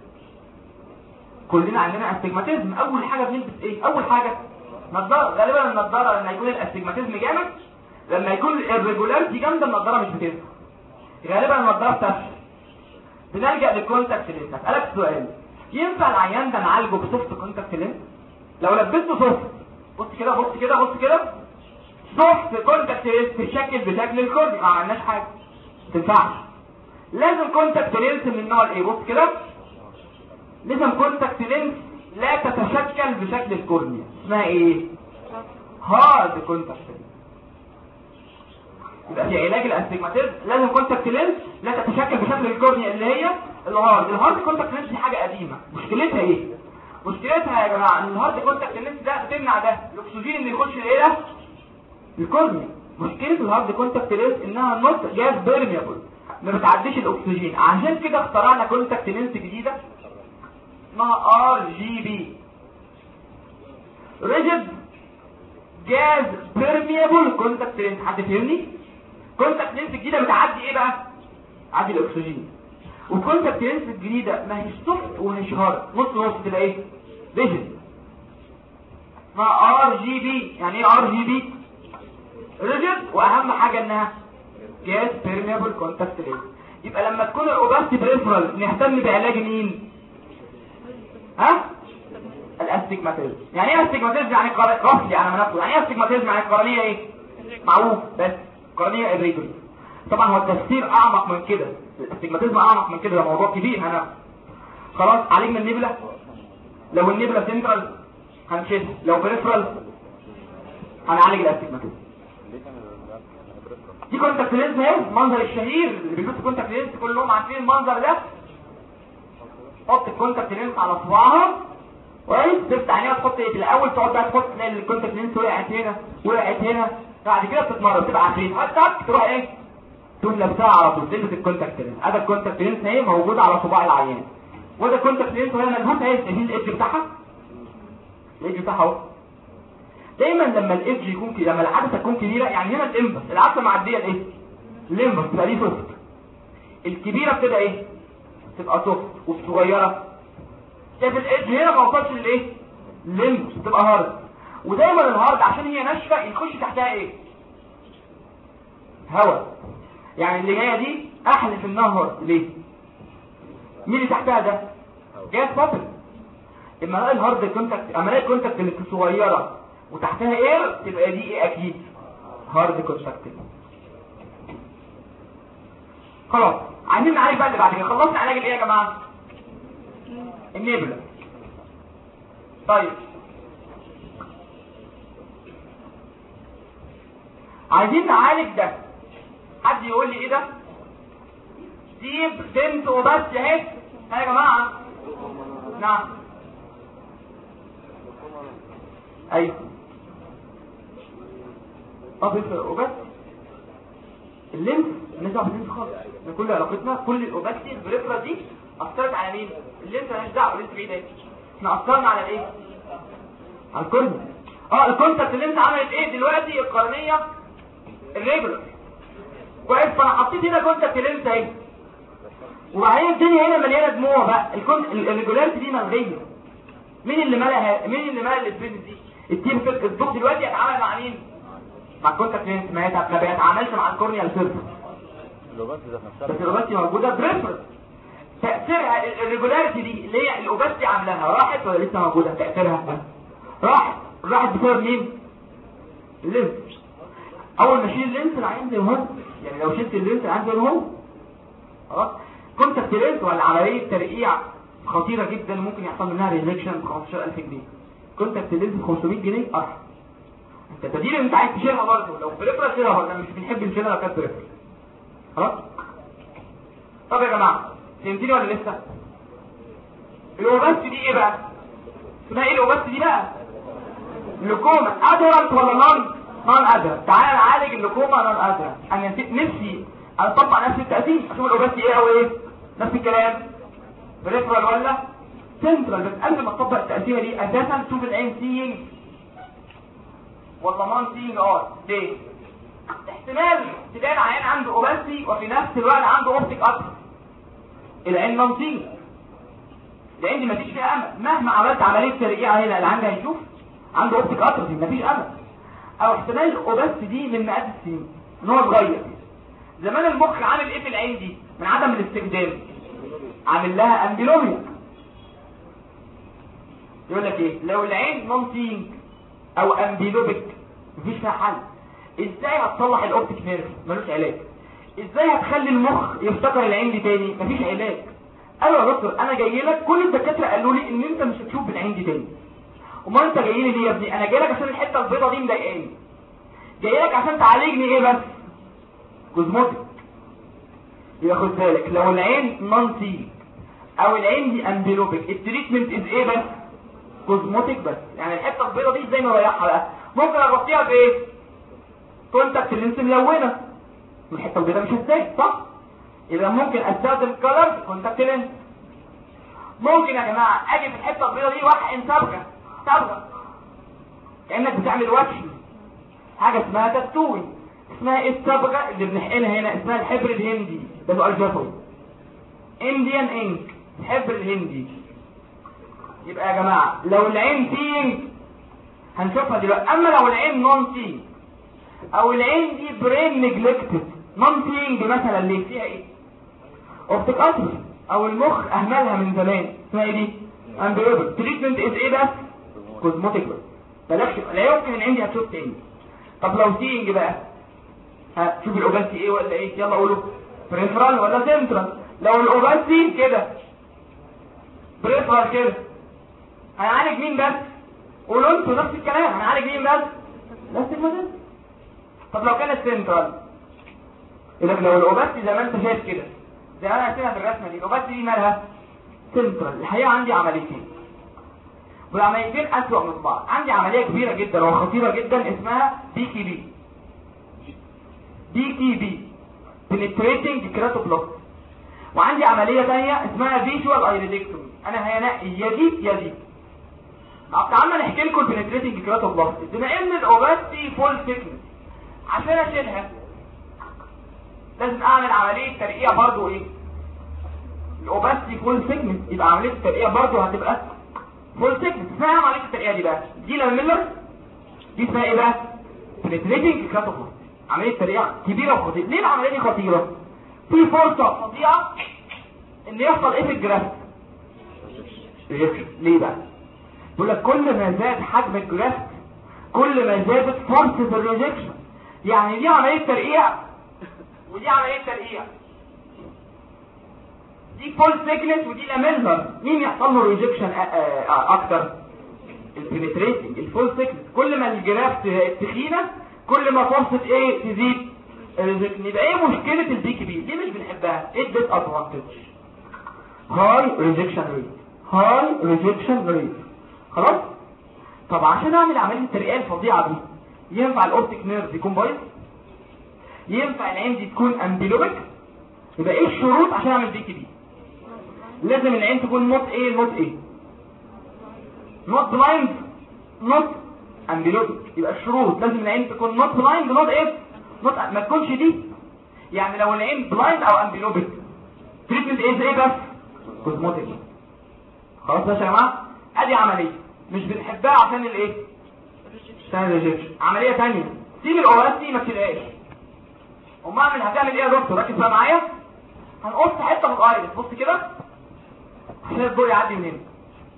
كلنا عندنا استجماتيزم. اول حاجه بنلبس ايه؟ اول حاجه نظاره. غالبا النظاره لما يكون الاستجماتيزم جامد، لما يكون الريجولاريتي جامده النظاره مش بتنفع. غالبا النظاره بتفشل. بنلجا للكونتاكت لينس. اسالك سؤال، ينفع العيان ده نعالجه بسوفت كونتاكت لينس؟ لو لبسته سوفت، بص كده بص كده بص كده، سوفت كونتاكت لينس بشكل الكورنيا، ما عملناش حاجه، ما تنفعش. لازم كونتاكت لينس من النوع الايه؟ بص كده، لازم كونتاكت لينس لا تتشكل بشكل الكورنيا. اسمها ايه؟ هارد كونتاكت لينس. يبقى في علاج الاستجماتيزم لازم كونتاكت لينس لا تتشكل بشكل الكورنيا اللي هي الهارد كونتاكت لينس. دي حاجه قديمه. مشكلتها ايه؟ مشكلتها يا جماعه ان الهارد كونتاكت لينس ده بتمنع ده الاكسجين اللي يخش الايه ده؟ الكورنيا. مشكله الهارد كونتاكت لينس انها نوت جاز بيرميبل، ما بتعديش الاكسجين. عشان كده اخترعنا كونتاكت لينس جديده اسمها RGB ريجيد جاز بيرميبل كونتاكت لينس. حد فهمني؟ كونتاكت لينس الجديده بتعدي ايه بقى؟ تعدي الاكسجين. والكونتاكت لينس الجديده ما هيش سوفت ومش هارد، نص نص تبقى ايه؟ ريجيد. اسمها RGB. يعني ايه RGB؟ ريجيد، واهم حاجه انها جاز بيرميبل كونتاكت لينس. يبقى لما تكون الاوباستي بريفرال نهتم بعلاج مين؟ ها؟ الاستجماتيزم. يعني ايه استجماتيزم؟ يعني رفلي على مناطقه. يعني ايه استجماتيزم؟ يعني القرنيه ايه؟ معروف، بس قرنيه الريجولي. طبعا هو التفسير اعمق من كده، الاستجماتيزم اعمق من كده، ده موضوع كبير. خلاص عالجنا النبله. لو النبله سنترال هنشيلها، لو بريفرال هنعالج الاستجماتيزم. دي كونتاكت لينس اهي، المنظر الشهير اللي بيلبسوا كونتاكت لينس كلهم عارفين المنظر ده. حط الكونتاكت لينس على صباعها كويس، تفتح عينيها تحط ايه؟ الاول تقعد بقى تحط تلاقي الكونتاكت لينس وقعت هنا وقعت هنا، بعد كده بتتمرن تبقى عفريت حتى تروح ايه؟ تقوم لابسها على طول تلبس الكونتاكت لينس. ادي الكونتاكت لينس اهي موجوده على صباع العيان، وده الكونتاكت لينس وهي ملبوسه اهي. شايفين الايدج بتاعها؟ الايدج بتاعها اهو. دايما لما الايدج يكون كده، لما العدسه تكون كبيره، يعني هنا الامبس العدسه معديه الايه؟ الامبس تبقى دي سوفت. الكبيره بتبقى ايه؟ تبقى سوفت. والصغيره شايف الايدج هنا ما وصلش للايه؟ الامبس بتبقى هارد. ودايما الهارد عشان هي ناشفه يخش تحتها ايه؟ هواء. يعني اللي جايه دي احلف انها هارد. ليه؟ مين اللي تحتها ده؟ جاز بابل. اما الاقي الهارد كونتاكت، اما الاقي الكونتاكت اللي صغيره وتحتها اير، تبقى دي ايه؟ اكيد هارد كونتاكت. خلاص عايزين نعالج بقى اللي بعد كده. خلصنا علاج الايه يا جماعه؟ النبله. طيب عايزين نعالج ده. حد يقول لي ايه ده؟ ديب سنت وبس اهي. ها يا جماعه؟ نعم. ايوه وبس. اللينس نرجع باللينس خالص. كل علاقتنا كل الاوباستي البريفرال دي اثرت على مين؟ اللينس مالهاش دعوه، اللينس بعيد اهي. احنا اثرنا على الايه؟ على الكورنيا. الكونتاكت اللينس عملت ايه دلوقتي؟ القرنيه الريجولار كويس. فانا حطيت هنا كونتاكت لينس اهي، وبعدين الدنيا هنا مليانه دموع بقى. الريجولاريتي دي ملغيه. مين اللي مالها؟ مين اللي مال السبيس دي؟ التيم فيك. الدكتور دلوقتي هيتعامل مع مين؟ مع الكونتاكت لينس. ما بيتعاملش مع الكورنيال سيرفيس. بس الاوباستي موجوده بريفرنس. تاثيرها الريجولاريتي دي اللي هي الاوباستي عاملاها راحت ولا لسه موجوده؟ تاثيرها راحت بسبب مين؟ اللينس. اول ما اشيل اللينس العين زي ما هو، يعني لو شلت اللينس العين زي ما هو خلاص. كونتاكت لينس ولا عمليه ترقيع خطيره جدا ممكن يحصل منها ريجكشن ب 15000 جنيه. كونتاكت لينس ب 500 جنيه ارحم. انت بديل انت عايز تشيلها برضه، لو بريفرال شيلها برضه، مش بنحب نشيلها لو كانت بريفرال. خلاص. طب يا جماعه فهمتني ولا لسه؟ الاوباستي دي ايه بقى؟ اسمها ايه الاوباستي دي بقى؟ جلوكوما ادرنت ولا نون ادرنت؟ تعالى نعالج الجلوكوما نون ادرنت. انا نفسي اطبق نفس التقسيم اشوف الاوباستي ايه او ايه. نفس الكلام بريفرال ولا سنترال. بس قبل ما تطبق التقسيمه دي اساسا تشوف العين سينج ولا نون سينج. ليه؟ احتمال تلاقي العيان عنده اوباستي وفي نفس الوقت عنده اوبتيك اكتر. العين نون سينج، العين دي مفيش فيها امل مهما عملت عمليه ترقيع هنا العيان هيشوف عنده اوبتيك اتروفي مفيش امل. او احتمال الاوباستي دي من مئات السنين ان هو صغير. زمان المخ عامل ايه في العين دي من عدم الاستخدام؟ عامل لها امبلوميا. يقول لك ايه؟ لو العين نون سينج او امبيلوبيك مفيش فيها حل. ازاي هتصلح الاوبتيك نيرف؟ ملوش علاج. ازاي هتخلي المخ يفتكر العين دي تاني؟ مفيش علاج. قالوا يا دكتور انا جاي لك، كل الدكاتره قالوا لي ان انت مش هتشوف بالعين دي تاني. امال انت جاي لي ليه يا ابني؟ انا جاي لك عشان الحته البيضاء دي مضايقاني. جاي لك عشان تعالجني ايه بس؟ كوزموتيك. يبقى خد بالك لو العين نون سينج او العين دي امبيلوبيك التريتمنت از ايه بس؟ كوزموتيك بس. يعني الحته البيضاء دي ازاي نريحها بقى؟ ممكن اغطيها بايه؟ كونتاكت لينس ملونه. الحته البيضاء مش ازاي صح؟ يبقى ممكن استخدم كلر كونتاكت لينس. ممكن يا جماعه اجي في الحته البيضاء دي واحقن صبغه كانك بتعمل واتش، حاجه اسمها تاتوي. اسمها ايه الصبغه اللي بنحقنها هنا؟ اسمها الحبر الهندي. ده سؤال جافوي، انديان انك، الحبر الهندي. يبقى يا جماعه لو العين سينج هنشوفها دلوقتي. اما لو العين نون سينج او العين دي برين نيجلكتد نون سينج مثلا اللي فيها ايه؟ اوبتيك اتروفي او المخ اهملها من زمان. اسمها ايه دي؟ امبيلوبيك. تريتمنت از ايه بس؟ كوزموتيك بس. بلاش لا يمكن ان عندي هتشوف تاني. طب لو سينج بقى شوف الاوباستي ايه ولا ايه؟ يلا قولوا بريفرال ولا سنترال. لو الاوباستي كده بريفرال كده هنعالج مين بس؟ قولوا انتوا نفس الكلام. هنعالج مين بس؟ نفس الموديل. طب لو كانت سنترال يقول لك لو الاوباستي زي ما انت شايف كده زي ما انا قلتها في الرسمه دي، الاوباستي دي مالها؟ سنترال. الحقيقه عندي عمليتين والعمليتين اسوأ من بعض. عندي عمليه كبيره جدا وخطيره جدا اسمها بي كي بي بنتريتنج كراتوبلاست. وعندي عمليه ثانيه اسمها فيجوال ايريدكتومي. انا هنقي يا دي. تعالوا نحكي لكم البنتريتنج كراتوبلاست. بما ان الاوباستي فول ثيكنس، عشان اشيلها لازم اعمل عمليه ترقيع برضو. ايه الاوباستي فول ثيكنس، يبقى عمليه الترقيع برضو هتبقى فول ثيكنس. اسمها عمليه الترقيع دي بقى دي لاميلر، دي اسمها ايه بقى؟ بنتريتنج كراتوبلاست. عمليه ترقيع كبيره وخطيره. ليه العمليه دي خطيره؟ في فرصه فظيعه ان يحصل ايه في الجرافت؟ ليه بقى؟ بيقول لك كل ما زاد حجم الجرافت كل ما زادت فرصه الريجكشن. يعني دي عمليه ترقيع ودي عمليه ترقيع، دي فول ثيكنس ودي لاميلر. مين يحصل له ريجكشن اكتر؟ البنتريتنج الفول ثيكنس. كل ما الجرافت تخينه كل ما فرصه ايه تزيد الريجكشن. يبقى ايه مشكله البي كي بي؟ دي مش بنحبها. ايه الديس ادفانتج؟ هاي ريجكشن ريت. خلاص. طب عشان اعمل عمليه الترقيع الفظيعه دي ينفع الاوبتيك نيرف يكون بايظ؟ ينفع العين دي تكون امبيلوبيك؟ يبقى ايه الشروط عشان اعمل بي كي بي؟ لازم العين تكون نوت بلايند نوت امبيلوبيك. يبقى الشروط لازم العين تكون نوت بلايند نوت ما تكونش دي. يعني لو العين بلايند او امبيلوبيك تريتمنت ايه بس؟ كوزموتيك. خلاص يا جماعه ادي عمليه مش بنحبها عشان الايه؟ عشان الريجكشن. عمليه ثانيه سيب الاوباستي ما تشيلهاش. امال هتعمل ايه يا دكتور؟ ركز بقى معايا. هنقص حته من الايرس. بص كده عشان الضوء يعدي من هنا.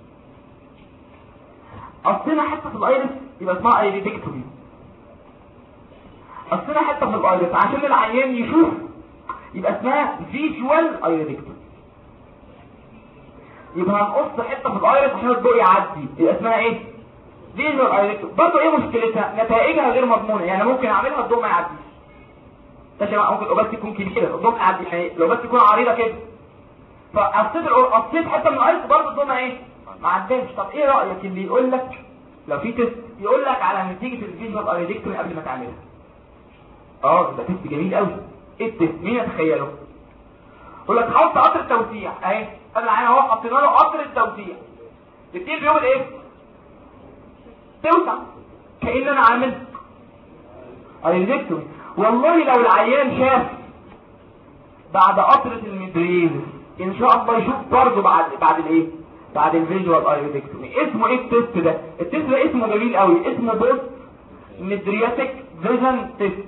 قصينا حته في الايرس يبقى اسمها ايريدكتومي. قصينا حته من الايرس عشان العيان يشوف يبقى اسمها فيجوال ايريدكتومي. يبقى هنقص حته في الايرس عشان الضوء يعدي يبقى اسمها ايه؟ فيجوال ايريدكتومي. برضه ايه مشكلتها؟ نتائجها غير مضمونه. يعني ممكن اعملها الضوء ما يعديش. ممكن الاوباستي تكون كبيره الضوء ما يعديش. يعني الاوباستي تكون عريضه كده فقصيت حته من الايرس برضه الضوء ما ايه؟ ما عداش. طب ايه رايك اللي يقول لك لو في تيست يقول لك على نتيجه الفيجوال ايريدكتومي قبل ما تعملها؟ ده تيست جميل قوي. ايه التيست؟ مين يتخيله؟ يقول لك حط قطر التوسيع اهي، طلع اهو حطينا له قطر التوسيع، التيل بيعمل ايه؟ توسع كأن انا عامل ايريدكتومي. والله لو العيان شاف بعد قطرة المدريز ان شاء الله يشوف برضه بعد الايه؟ بعد الفيجوال ايريدكتومي. اسمه ايه التيست ده؟ التيست ده اسمه جميل قوي، اسمه بوست مدرياتيك فيجن تيست.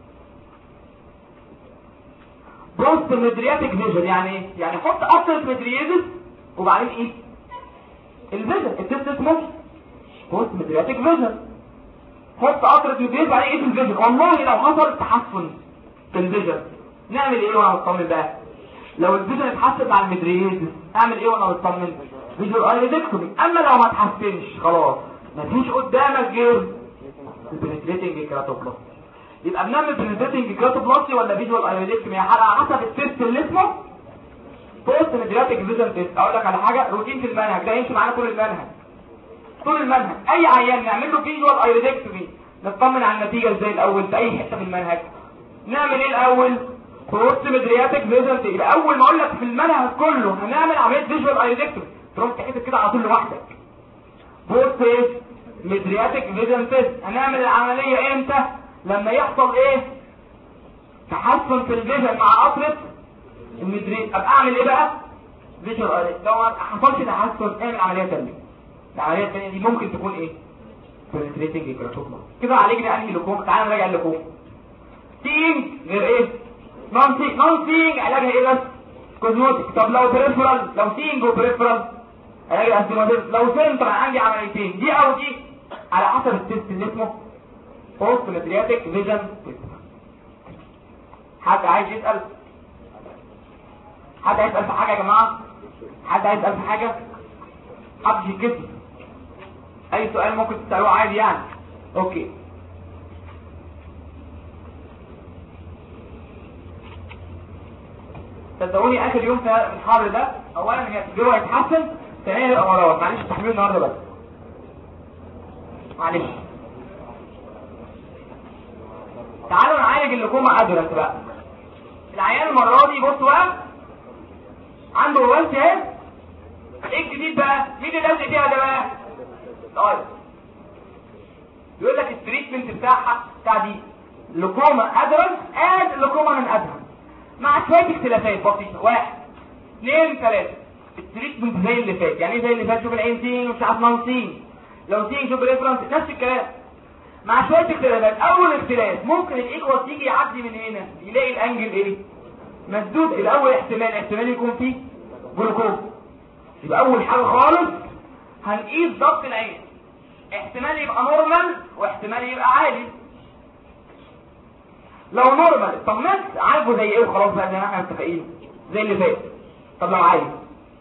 بوست مدرياتيك فيجن يعني ايه؟ يعني حط قطرة مدريزس وبعدين ايه؟ الفيجن. التيست اسمه بوست مدرياتيك فيجن. حط قطرة مدريزس وبعدين ايه؟ الفيجن. والله لو حصل تحسن في الفيجن نعمل ايه وانا مطمن بقى؟ لو الفيجن اتحسن مع المدريزس اعمل ايه وانا مطمن؟ فيجوال ايريدكتومي. اما لو ما اتحسنش خلاص مفيش قدامك غير البنتريتنج كيراتوبلاستي. يبقى بنعمل بنتريتنج كيراتوبلاستي ولا فيجوال ايريدكتومي على حسب التيست اللي اسمه بوست مدرياتيك فيجن تيست. اقول لك على حاجه روتين في المنهج ده يمشي معانا طول المنهج. طول المنهج اي عيان نعمل له فيجوال ايريدكتومي نطمن على النتيجه ازاي الاول في اي حته في المنهج؟ نعمل ايه الاول؟ بوست مدرياتيك فيجن تيست. يبقى اول ما اقول لك في المنهج كله هنعمل عمليه فيجوال ايريدكتومي تروح تحسب كده على طول لوحدك بوست مدرياتيك فيجن تيست. هنعمل العمليه امتى؟ لما يحصل ايه؟ تحسن في الفيجن مع قطره المدريد. ابقى اعمل ايه بقى؟ فيجوال ايريدكتومي. لو ما حصلش تحسن اعمل عمليه ثانيه. العمليه الثانيه دي ممكن تكون ايه؟ بنتريتنج كيراتوبلاستي. كده عالجنا انهي لوكوم؟ تعالى نراجع اللوكوم. سينج غير ايه؟ نون سينج علاجها ايه بس؟ كوزموتيك. طب لو بريفرال، لو سينج وبريفرال علاجها استيماتيك. لو سنتر عندي عمليتين دي او دي على حسب التيست اللي اسمه بوست مدرياتيك فيجن تيست. حد عايز يسأل؟ حد عايز يسأل في حاجة يا جماعة؟ حد عايز يسأل في حاجة؟ حد يتكسب اي سؤال ممكن تسألوه عادي يعني. اوكي صدقوني اخر يوم في الحر ده اولا هي الجو هيتحسن، ثانيا هيبقى مرض. معلش تحميل النهارده بس معلش. تعالوا نعالج الليكوما ادرس بقى. العيان المره دي بصوا بقى عنده روانسي اهي. ايه الجديد بقى؟ مين اللي لازق فيها ده بقى؟ طيب يقول لك التريتمنت بتاعها بتاع دي ليكوما ادرس ليكوما من ادرس مع شويه اختلافات بسيطه. 1 2 3. التريتمنت زي اللي فات. يعني ايه زي اللي فات؟ شوف العين سين ومش عارف نون سين. لو سين شوف الريفرنس نفس الكلام مع شويه اختلافات. اول اختلاف ممكن الايكوال تيجي يعدي من هنا يلاقي الانجل ايه؟ مسدود. الاول احتمال يكون فيه جلوكوما. يبقى اول حاجه خالص هنقيس ضغط العين. احتمال يبقى نورمال واحتمال يبقى عالي. لو نورمال طمنت عالجه زي ايه وخلاص بقى زي ما احنا متفقين زي اللي فات. طب لو عالي،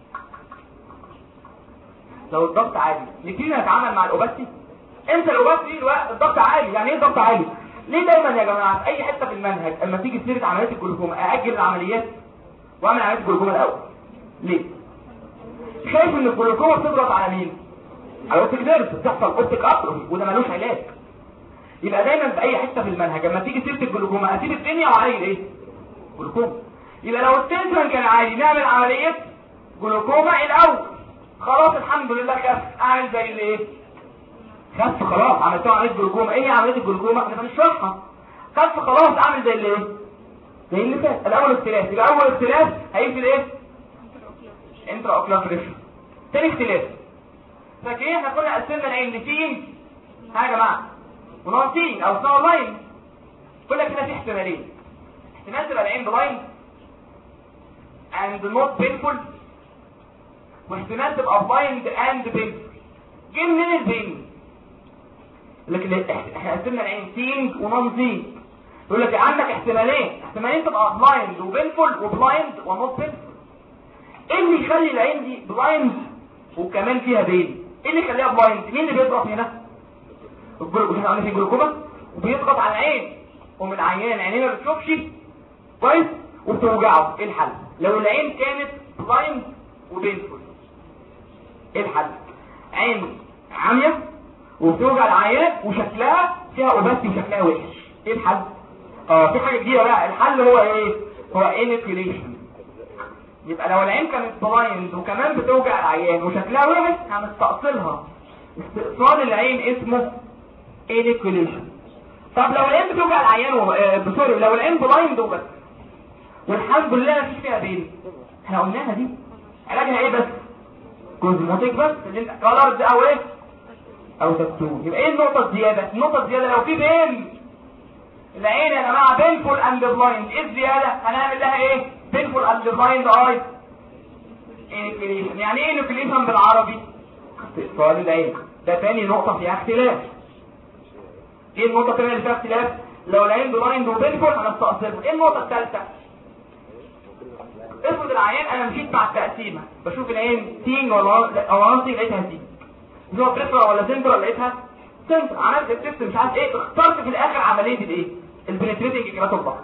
لو الضغط عالي نبتدي نتعامل مع الاوباستي. امتى الاوباستي؟ الضغط عالي. يعني ايه الضغط عالي؟ ليه دايما يا جماعه في اي حته في المنهج اما تيجي سيره عمليات الجلوكوما ااجل العمليات واعمل عمليات الجلوكوما الاول؟ ليه؟ شايف ان الجلوكوما بتضغط على مين؟ على اوبتيك نيرف، بتحصل اوبتيك اتروفي وده ملوش علاج. يبقى دايما في اي حته في المنهج اما تيجي سيره الجلوكوما اسيب الدنيا وعالج ايه؟ جلوكوما. يبقى لو التنشن كان عالي نعمل عمليه جلوكوما الاول. خلاص الحمد لله خف، اعمل زي اللي ايه؟ خف خلاص، عملتها عمليه جلوكوما. ايه هي عمليه الجلوكوما؟ احنا بنشرحها. خف خلاص، اعمل زي اللي ايه؟ زي اللي فات. الاول اختلاف، يبقى اول اختلاف هيقفل ايه؟ انترا اوكلار بريشر. ثاني اختلاف فاكرين احنا كنا قسمنا العين لسين ها يا جماعه ونون سين او سنو لاين. كل كده في احتمالين. احتمال تبقى العين بلايند and not painful، واحتمال تبقى blind and painful. جه منين البين؟ لكن احنا قسمنا العين سين ونون سين. يقول لك عندك احتمالين تبقى blind وبينفول وبلايند ونوت بينفول. ايه اللي يخلي العين دي بلايند وكمان فيها بين؟ ايه اللي يخليها بلايند؟ مين اللي بيضغط هنا؟ الجلوكوما. احنا قلنا في جلوكوما وبيضغط على العين ومن عيان عينيه ما بتشوفش كويس وبتوجعه. ايه الحل؟ لو العين كانت بلايند وبينفول ايه الحل؟ عين عاميه وبتوجع العيان وشكلها فيها اوباسي وشكلها وحش، ايه الحل؟ في حاجه جديده بقى. الحل هو ايه؟ هو انيكيوليشن. يبقى لو العين كانت بلايند وكمان بتوجع العيان وشكلها وحش هنستأصلها. استئصال العين اسمه انيكيوليشن. طب لو العين بتوجع العيان سوري، لو العين بلايند وبس والحمد لله مفيش فيها بين، احنا قلناها دي علاجها ايه بس؟ كوزموتيك بس اللي انت كلرز او ايه او تاتو. يبقى ايه النقطه الزياده؟ النقطه الزياده لو في بين العين يا جماعه بينفول اند بلايند، ايه الزياده؟ هنعمل لها ايه؟ بينفول اند بلايند اي انيكيوليشن. يعني ايه انيكيوليشن بالعربي؟ استئصال العين. ده تاني نقطه فيها اختلاف. ايه النقطه الثانيه اللي فيها اختلاف؟ لو العين بلايند وبينفول هنستأصله. ايه النقطه الثالثه؟ افرض العيان انا مشيت مع التقسيمه بشوف العين تينج ولا اورانسي لقيتها تينج، مش هو بريفرال ولا سنترال لقيتها سنترال، عملت التست مش عارف ايه، اخترت في الاخر عمليه الايه؟ البنتريتنج كيراتوبلاستي.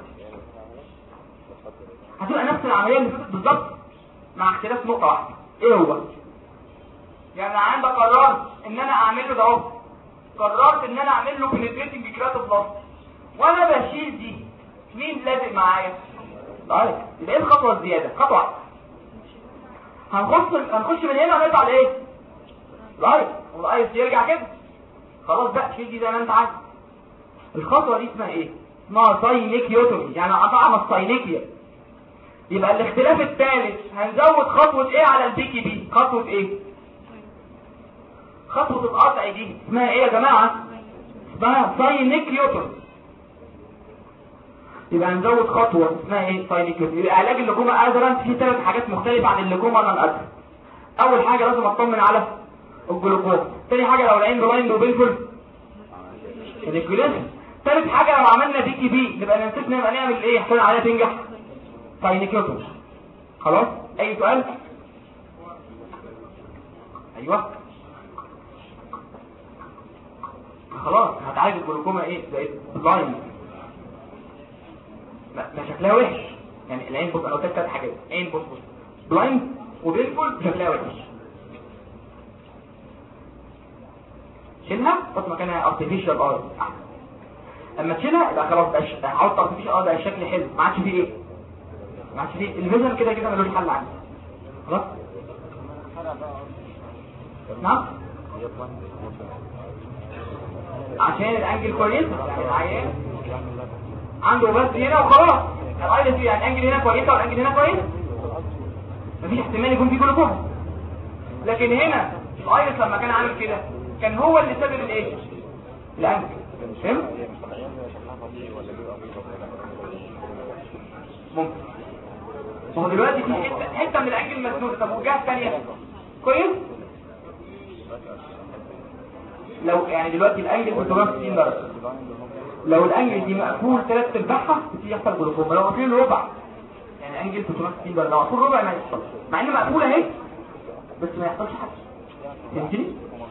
هتبقى نفس العمليه اللي فاتت بالظبط مع اختلاف نقطه واحده. ايه هو؟ يعني العيان ده قررت ان انا اعمل له ده اهو، قررت ان انا اعمل له بنتريتنج كيراتوبلاستي وانا بشيل دي، مين لازق معايا؟ طيب يبقى ايه الخطوه الزياده؟ خطوه هنخش من هنا ونطلع لايه؟ الايس، والايس يرجع كده خلاص بقى شيل دي زي ما انت عايز. الخطوه دي اسمها ايه؟ اسمها ساينيكيوتومي، يعني قطعنا الساينيكيا. يبقى الاختلاف الثالث هنزود خطوه ايه على البيكي بي؟ خطوه ايه؟ خطوه القطع دي اسمها ايه يا جماعه؟ اسمها ساينيكيوتومي. يبقى هنزود خطوه اسمها ايه؟ ساينيكيوتومي. يبقى علاج الليكوما ادرنت فيه 3 حاجات مختلفه عن الليكوما نون ادرنت. اول حاجه لازم اطمن على الجلوكوما. ثاني حاجه لو العين بلايند وبينفول انيكيوليشن. ثالث حاجه لو عملنا بيكي بي نبقى نسيبنا نبقى نعمل ايه عشان عليها تنجح؟ ساينيكيوتومي. خلاص؟ اي سؤال؟ ايوه خلاص هتعالج الجلوكوما ايه؟ بقت بلايند ما شكلها وحش، يعني العين بص انا قلت لك 3 حاجات، عين بص بلايند وبينفول شكلها وحش، شيلها حط مكانها ارتفيشال اي احسن. اما تشيلها يبقى خلاص بقى هحط ارتفيشال اي بقى الشكل حلو، ما عادش فيه ايه؟ ما عادش فيه الفيجن كده كده ملوش حل عندي. خلاص؟ نعم؟ عشان الانجل كويس العيان عنده بس هنا وخلاص الايلس يعني الانجل هنا كويسه والانجل هنا كويس، مفيش احتمال يكون في جلوكوما. لكن هنا الايلس لما كان عامل كده كان هو اللي سبب الايه؟ الانجل. فهمت؟ ممكن. ما هو دلوقتي في حته من الانجل مسدود، طب والجهه الثانيه كويس؟ لو يعني دلوقتي الانجل 360 درجه، لو الانجل دي مقفول 3/4 يحصل جلوكوما، لو مقفول ربع يعني انجل 360 درجه، لو مقفول ربع ما يحصلش، مع ان مقفوله اهي بس ما يحصلش حاجه. فهمتني؟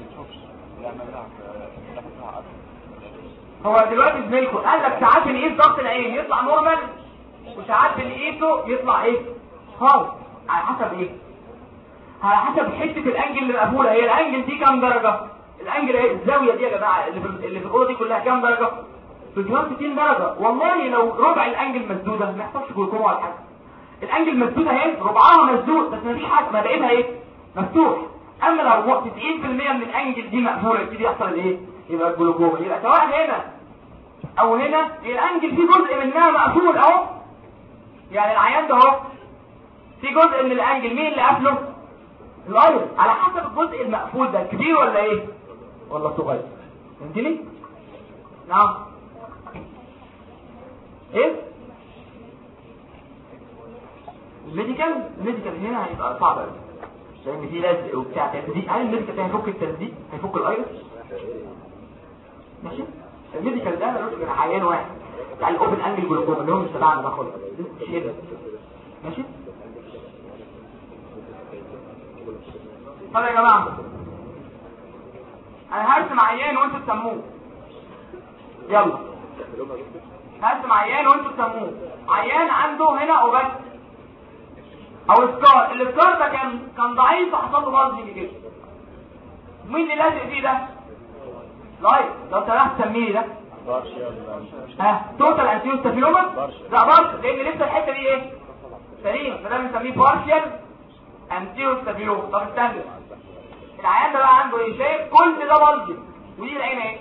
هو دلوقتي زميلكم قال لك ساعات بنقيس ضغط العين يطلع نورمال وساعات بنقيسه يطلع ايه؟ خالص. على حسب ايه؟ على حسب حته الانجل اللي مقفوله. هي الانجل دي كام درجه؟ الانجل ايه؟ الزاويه دي يا جماعه اللي في الاوضه دي كلها كام درجه؟ 360 درجه. والله لو ربع الانجل مسدوده ما يحصلش جلوكوما ولا حاجه. الانجل مسدوده اهي ربعها مسدود بس ما فيش حاجه، ما بقيتها ايه؟ مفتوح. اما لو 90% من الانجل دي مقفوله يبتدي يحصل الايه؟ يبقى الجلوكوما. يبقى سواء هنا او هنا هي الانجل في جزء منها مقفول اهو، يعني العيان ده اهو في جزء من الانجل مين اللي قافله؟ الايرس. على حسب الجزء المقفول ده كبير ولا ايه؟ ولا صغير. فهمتني؟ نعم. ايه؟ الميديكال هنا هيبقى صعب قوي لان في لزق وبتاع تلزيق. هل الميديكال ده هيفك التلزيق؟ هيفك الايرس؟ ماشي؟ الميديكال ده ملوش غير عيان واحد بتاع الاوبن انجل جلوكوما اللي هو مش تبعنا ده خالص. ماشي؟ طب يا جماعه انا هرسم عيان وانتوا تسموه. يلا هرسم عيان وانتوا تسموه. عيان عنده هنا اوباك او سكار. السكار ده كان ضعيف فحصل له بلجنج كده. مين اللي لازق فيه ده؟ لايت. لو سمحت سميه ده توتال انتيريور ستافيلوما. لا بارشل، لان لسه الحته دي ايه؟ سليم، فده بنسميه بارشل انتيريور ستافيلوما. طب استنى، العيان ده بقى عنده ايه؟ شايف كل ده بلجي ودي العين ايه؟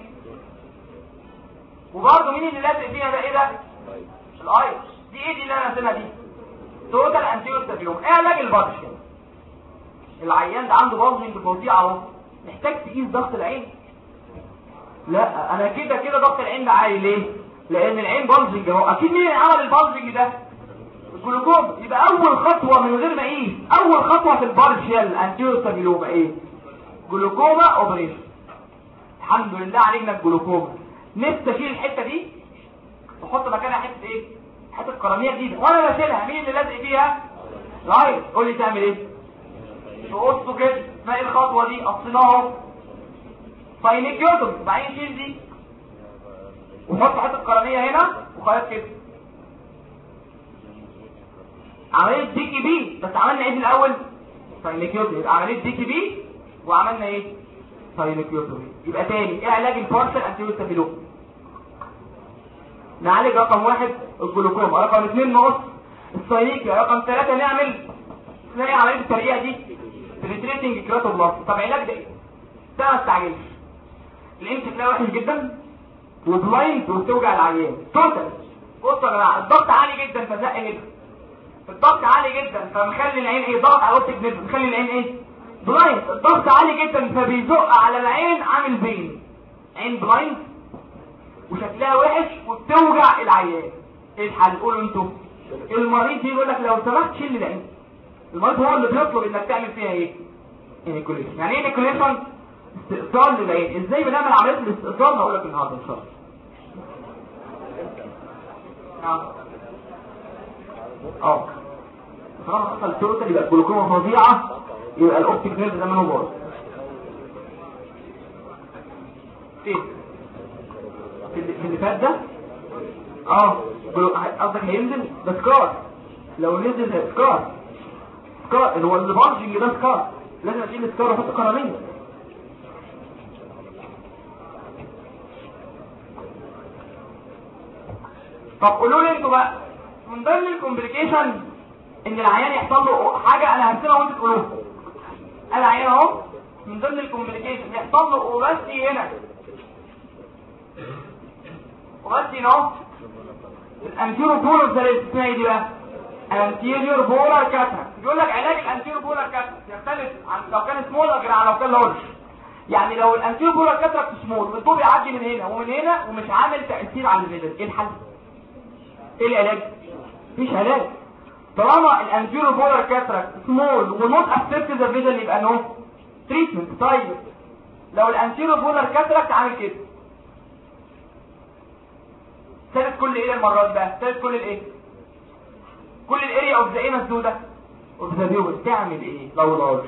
وبرضه مين اللي لازق فيها ده؟ ايه ده؟ الايس. دي ايه دي اللي انا راسمها دي؟ توتال انتيريور ستافيلوما. ايه علاج البارشل؟ العيان ده عنده بلجنج فظيع اهو، محتاج تقيس ضغط العين. لا انا كده ضغط العين ده عالي. ليه؟ لان العين بلجنج اهو. اكيد مين اللي عمل البلجنج ده؟ الجلوكوما. يبقى اول خطوه من غير ما اقيس، اول خطوه في البارشل انتيريور ستافيلوما ايه؟ جلوكوما اوبريشن. الحمد لله عالجنا الجلوكوما. نفسي اشيل الحته دي واحط مكانها حته ايه؟ حته قرنيه جديده، وانا بشيلها مين اللي لازق فيها؟ رايت. قول لي تعمل ايه؟ تقصه كده. اسمها ايه الخطوه دي؟ قصيناها فاينيكيوتوم. بعدين شيل دي وحط حته قرنيه هنا وخلاص كده. عمليه دي كي بي. بس عملنا ايه في الاول؟ فاينيكيوتوم. يبقى عمليه دي كي بي وعملنا ايه؟ فاينيكيوتوم. يبقى تاني ايه علاج البارشل انتيريور ستافيلوما؟ نعالج رقم 1 الجلوكوما، رقم 2 نقص الساينيكيا، رقم 3 نعمل اسمها ايه عمليه الترقيع دي؟ بريتريتنج كراتوبلاست. طب علاج ده ايه؟ ده ما استعجلش. الانت تلاقي وحش جدا وبلايند وبتوجع العيان توتال. بصوا يا جماعه، الضغط عالي جدا فزق هنا، الضغط عالي جدا فمخلي العين ايه؟ ضغط على اوتيك نيرف، مخلي العين ايه؟ بلايند. الضغط عالي جدا فبيزق على العين، عامل بين عين بلايند وشكلها وحش وبتوجع العيان. ايه الحل؟ قولوا انتوا. المريض يقول لك لو سمحت شيل العين. المريض هو اللي بيطلب انك تعمل فيها ايه؟ انيكوليشن. يعني ايه انيكوليشن؟ استئصال للعين. ازاي بنعمل عمليه الاستئصال؟ هقول لك النهارده ان شاء الله. طالما حصل التوتال يبقى الجلوكوما فظيعه، يبقى الاوبتيك نيرف ده منه باظ. في اللي فات ده قصدك هينزل ده سكار. لو نزل سكار اللي هو اللي بارجنج ده سكار، لازم اشيل السكار واحط قرنيه. طب قولوا لي انتوا بقى، من ضمن الكومبليكيشن ان العيان يحصل له حاجه انا هرسمها وانتوا تقولوها. العيان اهو من ضمن الكومبليكيشن يحصل له اوباستي هنا، اوباستي اهو الانتيريور بولار زي اسمها ايه دي بقى؟ انتيريور بولار كاتراكت. يقول لك علاج الانتيريور بولار كاتراكت يختلف عن لو كان سمول غير عن لو كان لارج. يعني لو الانتيريور بولار كاتراكت سمول والضوء يعدي من هنا ومن هنا ومش عامل تاثير على الفيجن، ايه الحل؟ ايه العلاج؟ مفيش علاج. طالما الانتيريور بولار كاتراكت سمول ونوت افكت ذا فيجن يبقى نو تريتمنت. طيب لو الانتيريور بولار كاتراكت عامل كده، ثالث كل ايه المره دي بقى؟ ثالث كل الايه؟ كل الاريا اوف ذا ايه مسدوده اوف ذا فيو. تعمل ايه لو لارج؟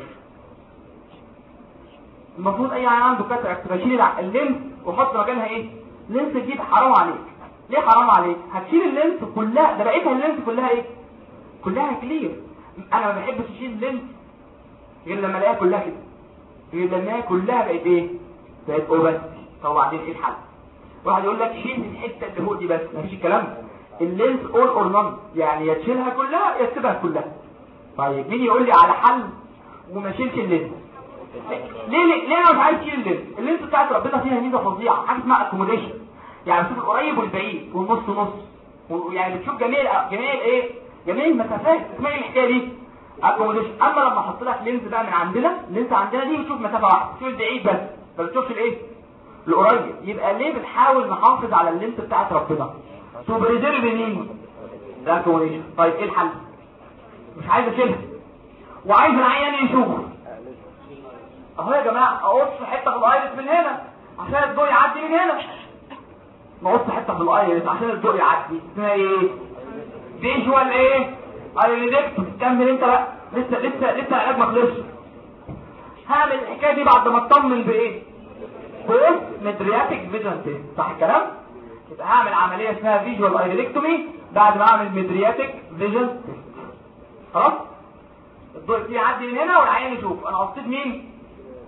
المفروض اي عيان عنده كاتراكت بشيل اللينس واحط مكانها ايه؟ لينس جديد. حرام عليك. ليه حرام عليك؟ هتشيل اللينس كلها، ده بقيتها اللينس كلها ايه؟ كلها كلير. انا ما بحبش اشيل اللينس غير لما الاقيها كلها كده، غير لما الاقيها كلها بقت ايه؟ بقت اوباستي. طب وبعدين ايه الحل؟ واحد يقول لك شيل من الحته اللي فوق دي بس، مفيش الكلام ده. اللينس اول اور نون، يعني يا تشيلها كلها يا تسيبها كلها. طيب مين يقول لي على حل وما شيلش اللينس؟ ليه انا مش عايز اشيل اللينس؟ اللينس بتاعت ربنا فيها ميزه فظيعه، حاجه اسمها اكوموديشن. يعني بتشوف القريب والبعيد والنص نص، ويعني بتشوف جميع المسافات. اسمها ايه الحكايه دي؟ اكوموديشن. اما لما احط لك لينس بقى من عندنا، اللينس عندنا دي بتشوف مسافه واحده، بتشوف البعيد بس ما بتشوفش الايه؟ القريب. يبقى ليه بنحاول نحافظ على اللينس بتاعت ربنا؟ تو بريزيرف مين؟ الاكوموديشن. طيب ايه الحل؟ مش عايز اشيلها وعايز العيان يشوف اهو يا جماعه. اقص حته في الايرس من هنا عشان الضوء يعدي من هنا، نقص حته في الايرس عشان الضوء يعدي. اسمها ايه؟ فيجوال ايه؟ ايريدكتومي. كمل انت بقى، لسه العلاج ما خلصش. هعمل الحكايه دي بعد ما اطمن بايه؟ بوست ميدرياتيك فيجن تيست. صح الكلام؟ يبقى هعمل عمليه اسمها فيجوال ايريدكتومي بعد ما اعمل ميدرياتيك فيجن تيست. خلاص؟ الضوء يعدي من هنا والعين يشوف انا قصيت مين؟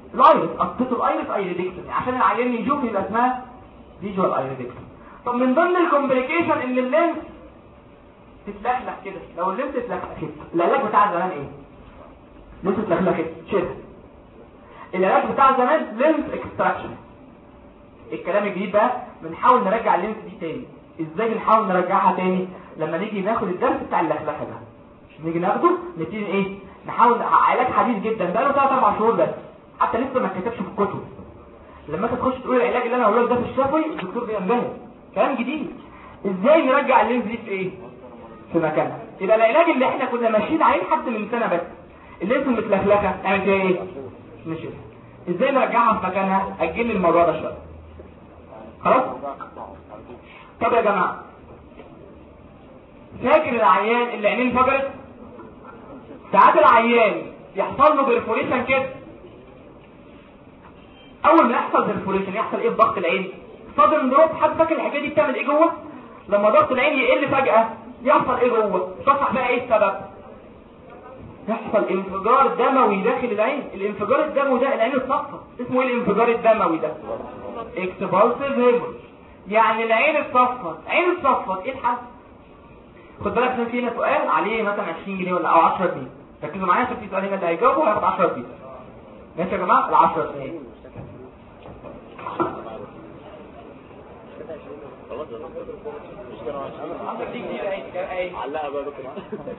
الايرس، قطته الايرس ايريدكتومي عشان العيان يشوف يبقى اسمها فيجوال ايريدكتومي. طب من ضمن الكومبليكيشن ان اللينس تتلخلخ كده. لو اللينس اتلخلخ كده العلاج بتاع زمان ايه؟ لينس اتلخلخ كده. العلاج بتاع زمان لينس اكستراكشن. الكلام الجديد بقى بنحاول نرجع اللينس دي تاني. ازاي بنحاول نرجعها تاني؟ لما نيجي ناخد الدرس بتاع اللخلخه ده نيجي ناخده نبتدي ايه؟ نحاول علاج حديث جدا بقى له 3-4 شهور بس، حتى لسه ما اتكتبش في الكتب. لما انت تخش تقول العلاج اللي انا هقوله لك ده في الشفوي الدكتور بينبهر كلام جديد. ازاي نرجع اللينس دي في ايه؟ في مكانها. يبقى العلاج اللي احنا كنا ماشيين عليه لحد من سنه بس اللينس المتلخلخه نعمل فيها ايه؟ ماشي. ازاي نرجعها في مكانها؟ اجل الموضوع ده شويه. خلاص. طب يا جماعه فاكر العيان اللي عينيه انفجرت؟ ساعات العيان يحصل له بيرفوريشن كده. اول ما يحصل بيرفوريشن يحصل ايه في ضغط العين؟ صدر دروب. حد فاكر الحكايه دي بتعمل ايه جوه؟ لما ضغط العين يقل فجاه يحصل ايه جوه؟ تصح بقى ايه السبب؟ يحصل انفجار دموي داخل العين. الانفجار الدموي ده العين اتصفت. اسمه ايه الانفجار الدموي ده؟ اكسبالسيف هيموريج. يعني العين اتصفت. عين اتصفت ايه الحل؟ خد بالك ان فينا سؤال عليه مثلا 20 جنيه ولا او 10 جنيه. ركزوا معايا عشان في سؤال هنا اللي هيجاوبه هياخد 10 جنيه. ماشي يا جماعه؟ ال 10 جنيه. خلاص يا دكتور مش كده 10 جنيه اهي علقها بقى دكتور.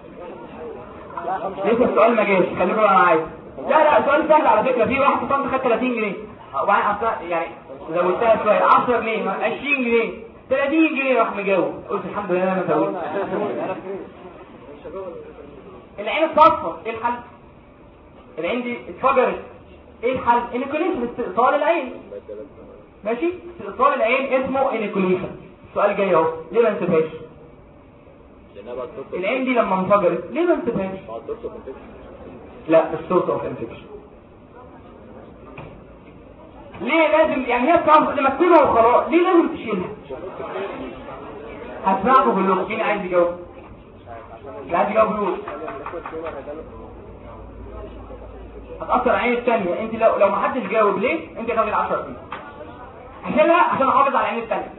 لسه السؤال ما جاش. خليكم معايا. لا سؤال سهل على فكره. في واحد صمت خد 30 جنيه وبعدين اصلا يعني زودتها شويه 10 جنيه 20 جنيه 30 جنيه راح مجاوب. قلت الحمد لله انا زودت. العين اتصفت. ايه الحل؟ العين دي اتفجرت. ايه الحل؟ انيكوليشن. استئصال العين. ماشي. استئصال العين اسمه انيكوليشن. السؤال جاي اهو. ليه ما نسيبهاش؟ العين دي لما انفجرت ليه ما نسيبهاش؟ لا السورس اوف انفكشن. ليه لازم يعني هي بتعرف لما تسيبها وخلاص ليه لازم تشيلها؟ هسمعكم كلكم. مين عايز يجاوب؟ اللي عايز يجاوب يقول. هتأثر العين الثانية. انت لو ما حدش جاوب ليه انت هتاخد 10 جنيه. عشان احافظ على العين الثانية.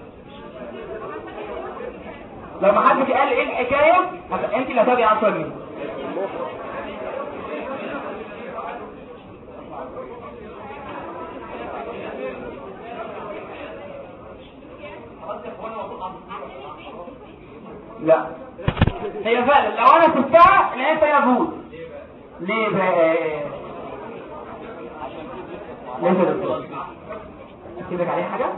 لو ما حدش قال ايه الحكاية انت اللي هتاخدي 10 جنيه. لا هي فعلا لو انا سبتها العين فيها فوز. ليه بقى؟ ليه كده؟ اكتبك عليه حاجه؟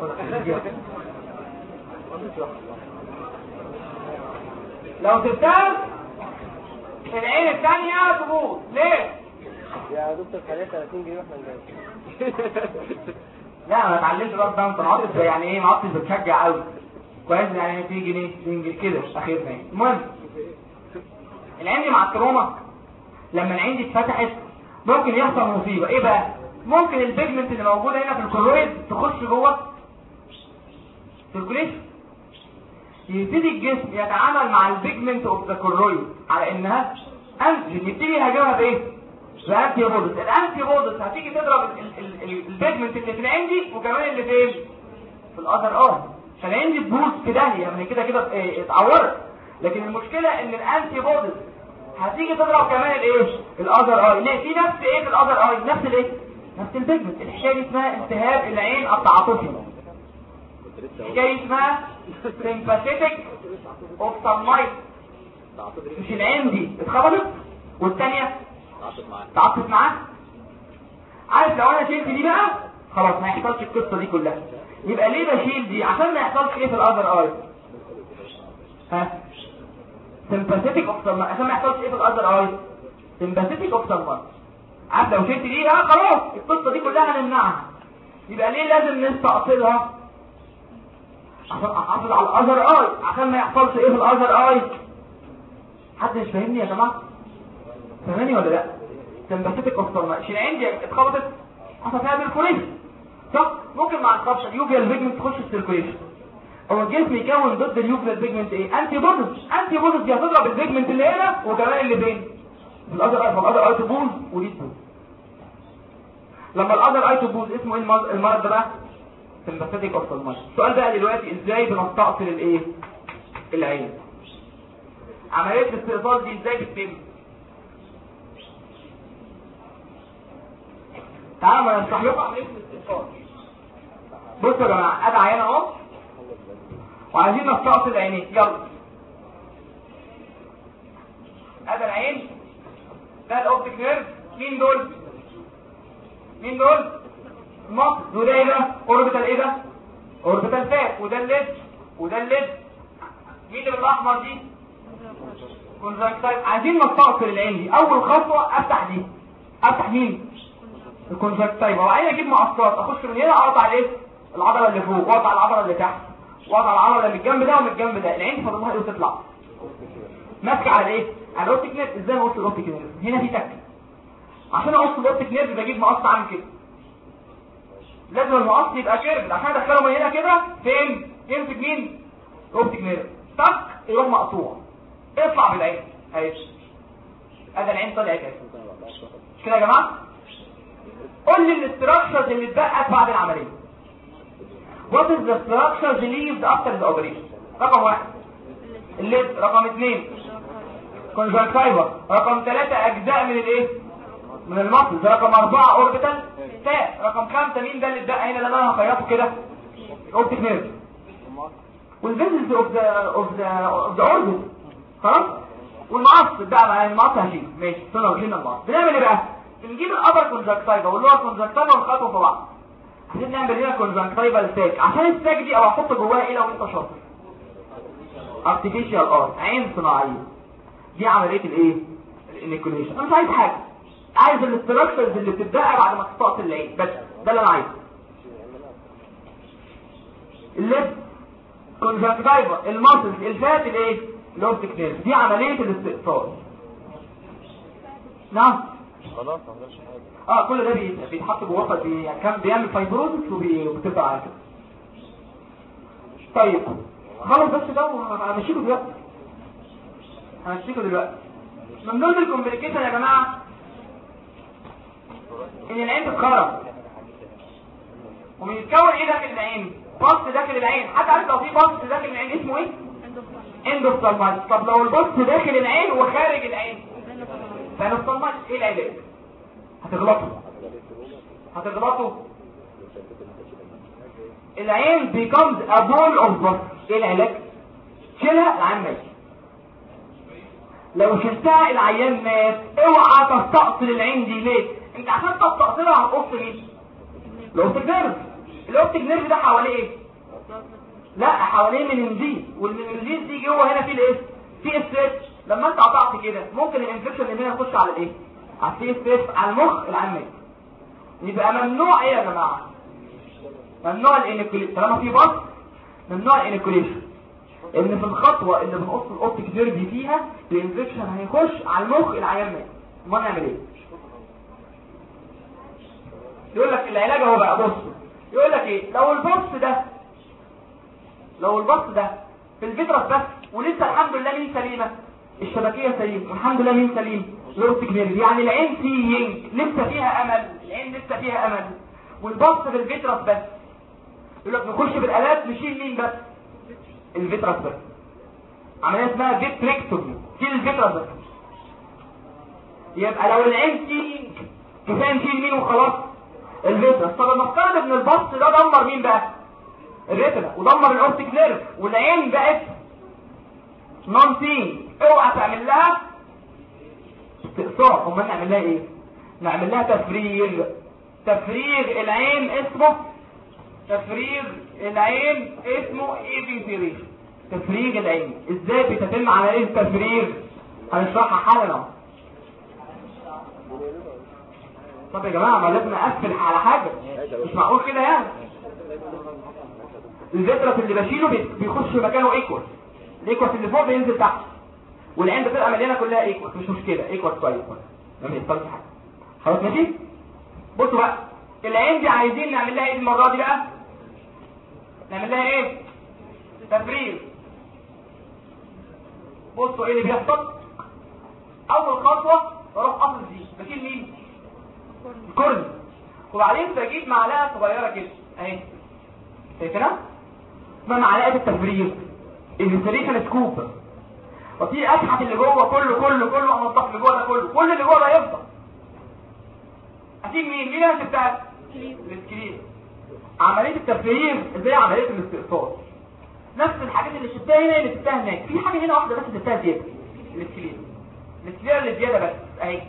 لو سبتها العين الثانيه تبوظ. ليه؟ يا دكتور خليها 30 جنيه واحنا نجاوب. لا انا اتعلمت بقى ده. انت عارف يعني ايه؟ ما عدتش بتشجع قوي كويس. يعني 2 جنيه 2 جنيه كده اخرنا. المهم العين دي مع التروما لما العين دي اتفتحت ممكن يحصل مصيبه. ايه بقى؟ ممكن البيجمنت اللي موجوده هنا في الكرويد تخش جوه سيركوليشن. يبتدي الجسم يتعامل مع البيجمنت اوف ذا كرويد على انها انتيجين. يبتدي يهاجمها بايه؟ بانتي بودز. الانتي بودز هتيجي تضرب البيجمنت اللي في العين دي وكمان اللي فين؟ في الاذر عشان العين دي تبوظ في داهيه. يعني كده اتعورت. لكن المشكله ان الانتي بودز هتيجي تضرب كمان الايه؟ الاذر ليه؟ في نفس ايه في الاذر نفس الايه؟ نفس البيجمنت. الحكايه دي اسمها التهاب العين التعاطفي. الحكايه اسمها سيمباثيتك اوفتالمايتس. مش العين دي اتخبطت والثانيه تعاطفت معاها. عارف لو انا شلت دي بقى خلاص ما يحصلش القصه دي كلها. يبقى ليه بشيل دي؟ عشان ما يحصلش ايه في الاذر سيمباثيتك اوفتالمايتس. عشان ما يحصلش ايه في الاذر سيمباثيتك اوفتالمايتس. عارف لو شلت دي بقى خلاص القصه دي كلها هنمنعها. يبقى ليه لازم نستأصلها؟ عشان احافظ على الاذر عشان ما يحصلش ايه في الاذر حد مش فاهمني يا جماعه؟ فاهماني ولا لا؟ سيمباثيتك اوفتالمايتس. العين دي اتخبطت حصل فيها بيرفوريشن صح؟ ممكن مع الخبشه اليوفيال بيجمنت تخش السيركوليشن. هو الجسم يكون ضد اليوفيال بيجمنت ايه؟ انتي بودز دي هتضرب البيجمنت اللي هنا وكمان اللي فين؟ في الاذر تبوظ ودي تبوظ. لما الاذر اي تبوظ اسمه ايه المرض ده بقى؟ سمباثيك اوفتالمايتس. السؤال بقى دلوقتي ازاي بنستأصل الايه؟ العين. عمليه الاستئصال دي ازاي بتتم؟ تعالوا نشرح لكم عمليه الاستئصال. بصوا يا جماعه ادي عينه اهو وعايزين نستأصل العينين. يلا ادي العين، ده الاوبتيك نيرف. مين دول؟ مين دول؟ مصر. وده ايه ده؟ اوربيتال ايه ده؟ اوربيتال فات. وده الليد وده الليد. مين اللي بالاحمر دي؟ كونجكتيف. عايزين نستأصل العين دي. اول خطوه افتح دي. افتح مين؟ الكونجكتيف. وبعدين اجيب مقصات اخش من هنا اقطع الايه؟ العضله اللي فوق واقطع العضله اللي تحت واقطع العضله اللي من الجنب ده ومن الجنب ده. العين فضلها ايه تطلع؟ ماسكه على ايه؟ على الاوبتيك نيرف. ازاي نقص الاوبتيك نيرف؟ هنا في تك. عشان اقص الاوبتيك نيرف بجيب مقص عامل كده. لازم المقص يبقى كيرف عشان ادخله من هنا كده. فين؟ يمسك مين؟ الاوبتيك نيرف. تك يروح مقطوع. اطلع بالعين اهي. ادي العين طلعت اهي. مش كده يا جماعه؟ قول لي الاستراكشرز اللي اتبقت بعد العمليه. What is the structure relieved after the operation؟ رقم 1 الليد. رقم 2 كونجكتيفا. رقم 3 اجزاء من الايه؟ من المصل. رقم 4 اوربيتال فات. رقم 5 مين ده اللي اتبقى هنا؟ ده انا هخيطه كده الاوبتيك نيرف والفيزلز اوف ذا اوربت. خلاص. والمقص بقى مع المقص هشيل. ماشي. استنى وشيلنا المقص. بنعمل ايه بقى؟ بنجيب الابر كونجكتيفا واللور كونجكتيفا ونخيطهم في بعض. عايزين نعمل هنا كونجكتيفا الساك. عشان الساك دي او احط جواها ايه لو انت شاطر؟ ارتفيشال ارت، عين صناعيه. دي عمليه الايه؟ الانيكوليشن. انا مش عايز حاجه، عايز الاستراكشرز اللي بتتبقى بعد ما تستأصل العين بس. ده اللي انا عايزه. الليد كونجكتيفا الماسلز الفات الايه؟ الاوبتيك نيرف. دي عمليه الاستئصال. نعم خلاص ما عملش حاجه. كل ده بيتحط جوه يعني كان بيعمل فايبروزس وبتبقى على كده. طيب خلاص بس ده همشيكوا دلوقتي. من ضمن الكومبليكيشن يا جماعه ان العين تتخرج. وبيتكون ايه داخل العين؟ بص داخل العين. حد عارف لو في بص داخل العين اسمه ايه؟ اندوفتالمايتس. طب لو البص داخل العين وخارج العين فاندوفتالمايتس. ايه العلاج؟ هتغلطوا. العين becomes a ball of pus. ايه العلاج؟ شيلها العين مات. لو شلتها العيان مات. اوعى تستأصل العين دي. ليه؟ انت عشان تستأصلها هتقص مين؟ الاوبتيك نيرف. الاوبتيك نيرف ده حواليه ايه؟ لا حواليه مننزيل. والمننزيل دي جوه هنا فيه الايه؟ فيه السيت. لما انت قطعت كده ممكن الانفكشن اللي هنا يخش على الايه؟ على السيت على المخ العين مات. يبقى ممنوع ايه يا جماعه؟ ممنوع الانيكوليشن. طالما في بص ممنوع الانيكوليشن. ان في الخطوه اللي بنقص الاوبتيك نيرف فيها الانفكشن هيخش على المخ العيان مات. امال نعمل ايه؟ يقول لك العلاج اهو بقى. بص يقول لك ايه؟ لو البص ده في الفيترس بس ولسه الحمد لله مين سليمه؟ الشبكيه سليمه والحمد لله مين سليم؟ الاوبتيك نيرف. يعني العين سينج لسه فيها امل. العين لسه فيها امل. والبص في الفيترس بس. يقول لك نخش بالالات نشيل مين بس؟ الفيترس بس. عمليه اسمها فيتريكتومي. شيل الفيترس بس. يبقى لو العين سينج كفايه نشيل مين وخلاص؟ الفيترس. طب نفترض ان البص ده دمر مين بقى؟ الريتنا ودمر الاوبتيك نيرف والعين بقت نون سينج. اوعى تعمل لها استئصال. امال نعمل لها ايه؟ نعمل لها تفريغ. تفريغ العين اسمه ايبيثيريشن. تفريغ العين. ازاي بتتم عمليه التفريغ؟ هنشرحها حالا. طب يا جماعه ما لازم اقفل على حاجه، مش معقول كده يعني. الفيترس اللي بشيله بيخش مكانه ايكوس. الايكوس اللي فوق بينزل تحت والعين بتبقى مليانه كلها ايكوس. مش مشكله ايكوس كويس ما بيحصلش حاجه. خلاص ماشي. بصوا بقى العين دي عايزين نعمل لها ايه المره دي بقى؟ نعمل لها ايه؟ تفريغ. بصوا ايه اللي بيحصل. اول خطوه بروح قصص دي بشيل مين؟ الكورن. وبعدين بجيب معلقه صغيره كده اهي شايفينها اسمها معلقه التفريغ الانسريشن سكوب، وفي ابحث اللي جوه كله انضف اللي جوه ده كل اللي جوه ده يفضل. هتيجي مين اللي بتاعت السكرين. عمليه التفريغ زي عمليه الاستئصال، نفس الحاجات اللي شفتها هنا اللي شفتها هناك، في حاجه هنا واحده بس شفتها زياده، السكرين اللي زياده بس اهي.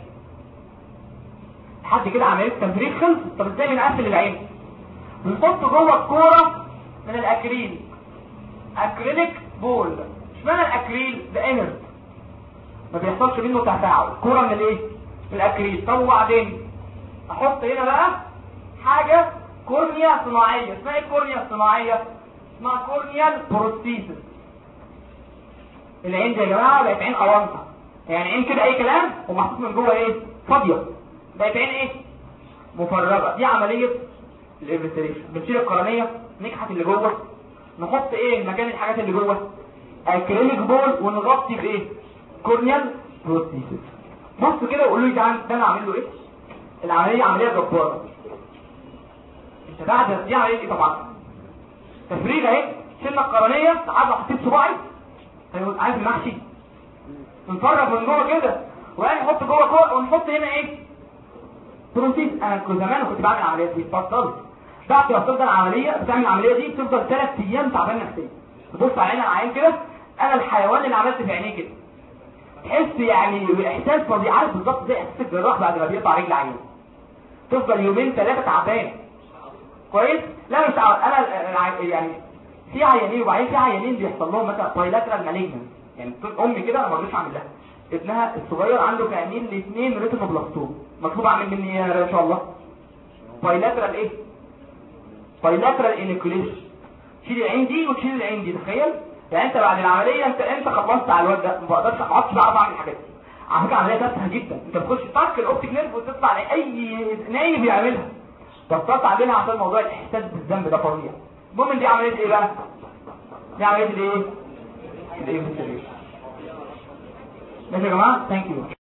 لحد كده عمليه التفريغ خلصت. طب ازاي بنقفل العين؟ بنحط جوه الكوره من الاكريل، اكريليك بول. اشمعنى الاكريل؟ ده انرت ما بيحصلش منه تفاعل، كوره من الايه؟ من الاكريل. طب وبعدين احط هنا بقى حاجه كورنيا صناعيه. اسمها ايه الكورنيا الصناعيه؟ اسمها كورنيال بروستيسيس. العين دي يا جماعه بقت عين اونطه، يعني عين كده اي كلام ومحطوط من جوه ايه؟ فاضيه، بقت عين ايه؟ مفرغه. دي عمليه الانفستريشن. بنشيل القرنيه نكحت اللي جوه، نحط ايه مكان الحاجات اللي جوه؟ اكريليك بول، ونغطي بايه؟ كورنيال بروستيسيس. بصوا كده وقولوا لي ده انا عامل له ايه؟ العمليه عمليه جباره. انت بعد دي عمليه ايه؟ طبعا تفريغ اهي. شلنا القرنيه لحد حطيت صباعي عارف المحشي نفرغ من جوه كده، وبعدين نحط جوه كور ونحط هنا ايه؟ بروتين. انا كنت زمان كنت بعمل العمليات دي بطلت. بعد ما بتفضل بتعمل العمليه دي بتفضل 3 ايام تعبان نفسيا. تبص على العين كده، انا الحيوان اللي عملت في عينيه كده، تحس يعني باحساس فظيع، عارف بالظبط زي احساس الجراح بعد ما بيقطع رجل عينه. تفضل يومين 3 تعبان كويس. لا مش انا يعني في عيانين، وبعدين في عيانين بيحصل لهم مثلا بايلاترال مالجنس. يعني امي كده انا ما رضيتش اعمل لها، ابنها الصغير عنده في عينين الاثنين ريتينوبلاستوم. مطلوب اعمل مني ايه ان شاء الله؟ بايلاترال ايه؟ بايلاترال انيكوليشن. شيل العين دي وتشيل العين دي. تخيل يعني انت بعد العمليه انت خلصت على الواد ده، ما بقدرش ما عادش بعرف اعمل الحاجات دي. على فكره عمليه تافهه جدا، انت بتخش تفك الاوبتيك نيرف وتطلع اي نايم بيعملها. بطلت اعملها عشان موضوع الاحساس بالذنب ده فظيع. المهم دي عمليه ايه بقى؟ دي عمليه الايه؟ الايه؟ ماشي يا جماعه؟ ثانك يو.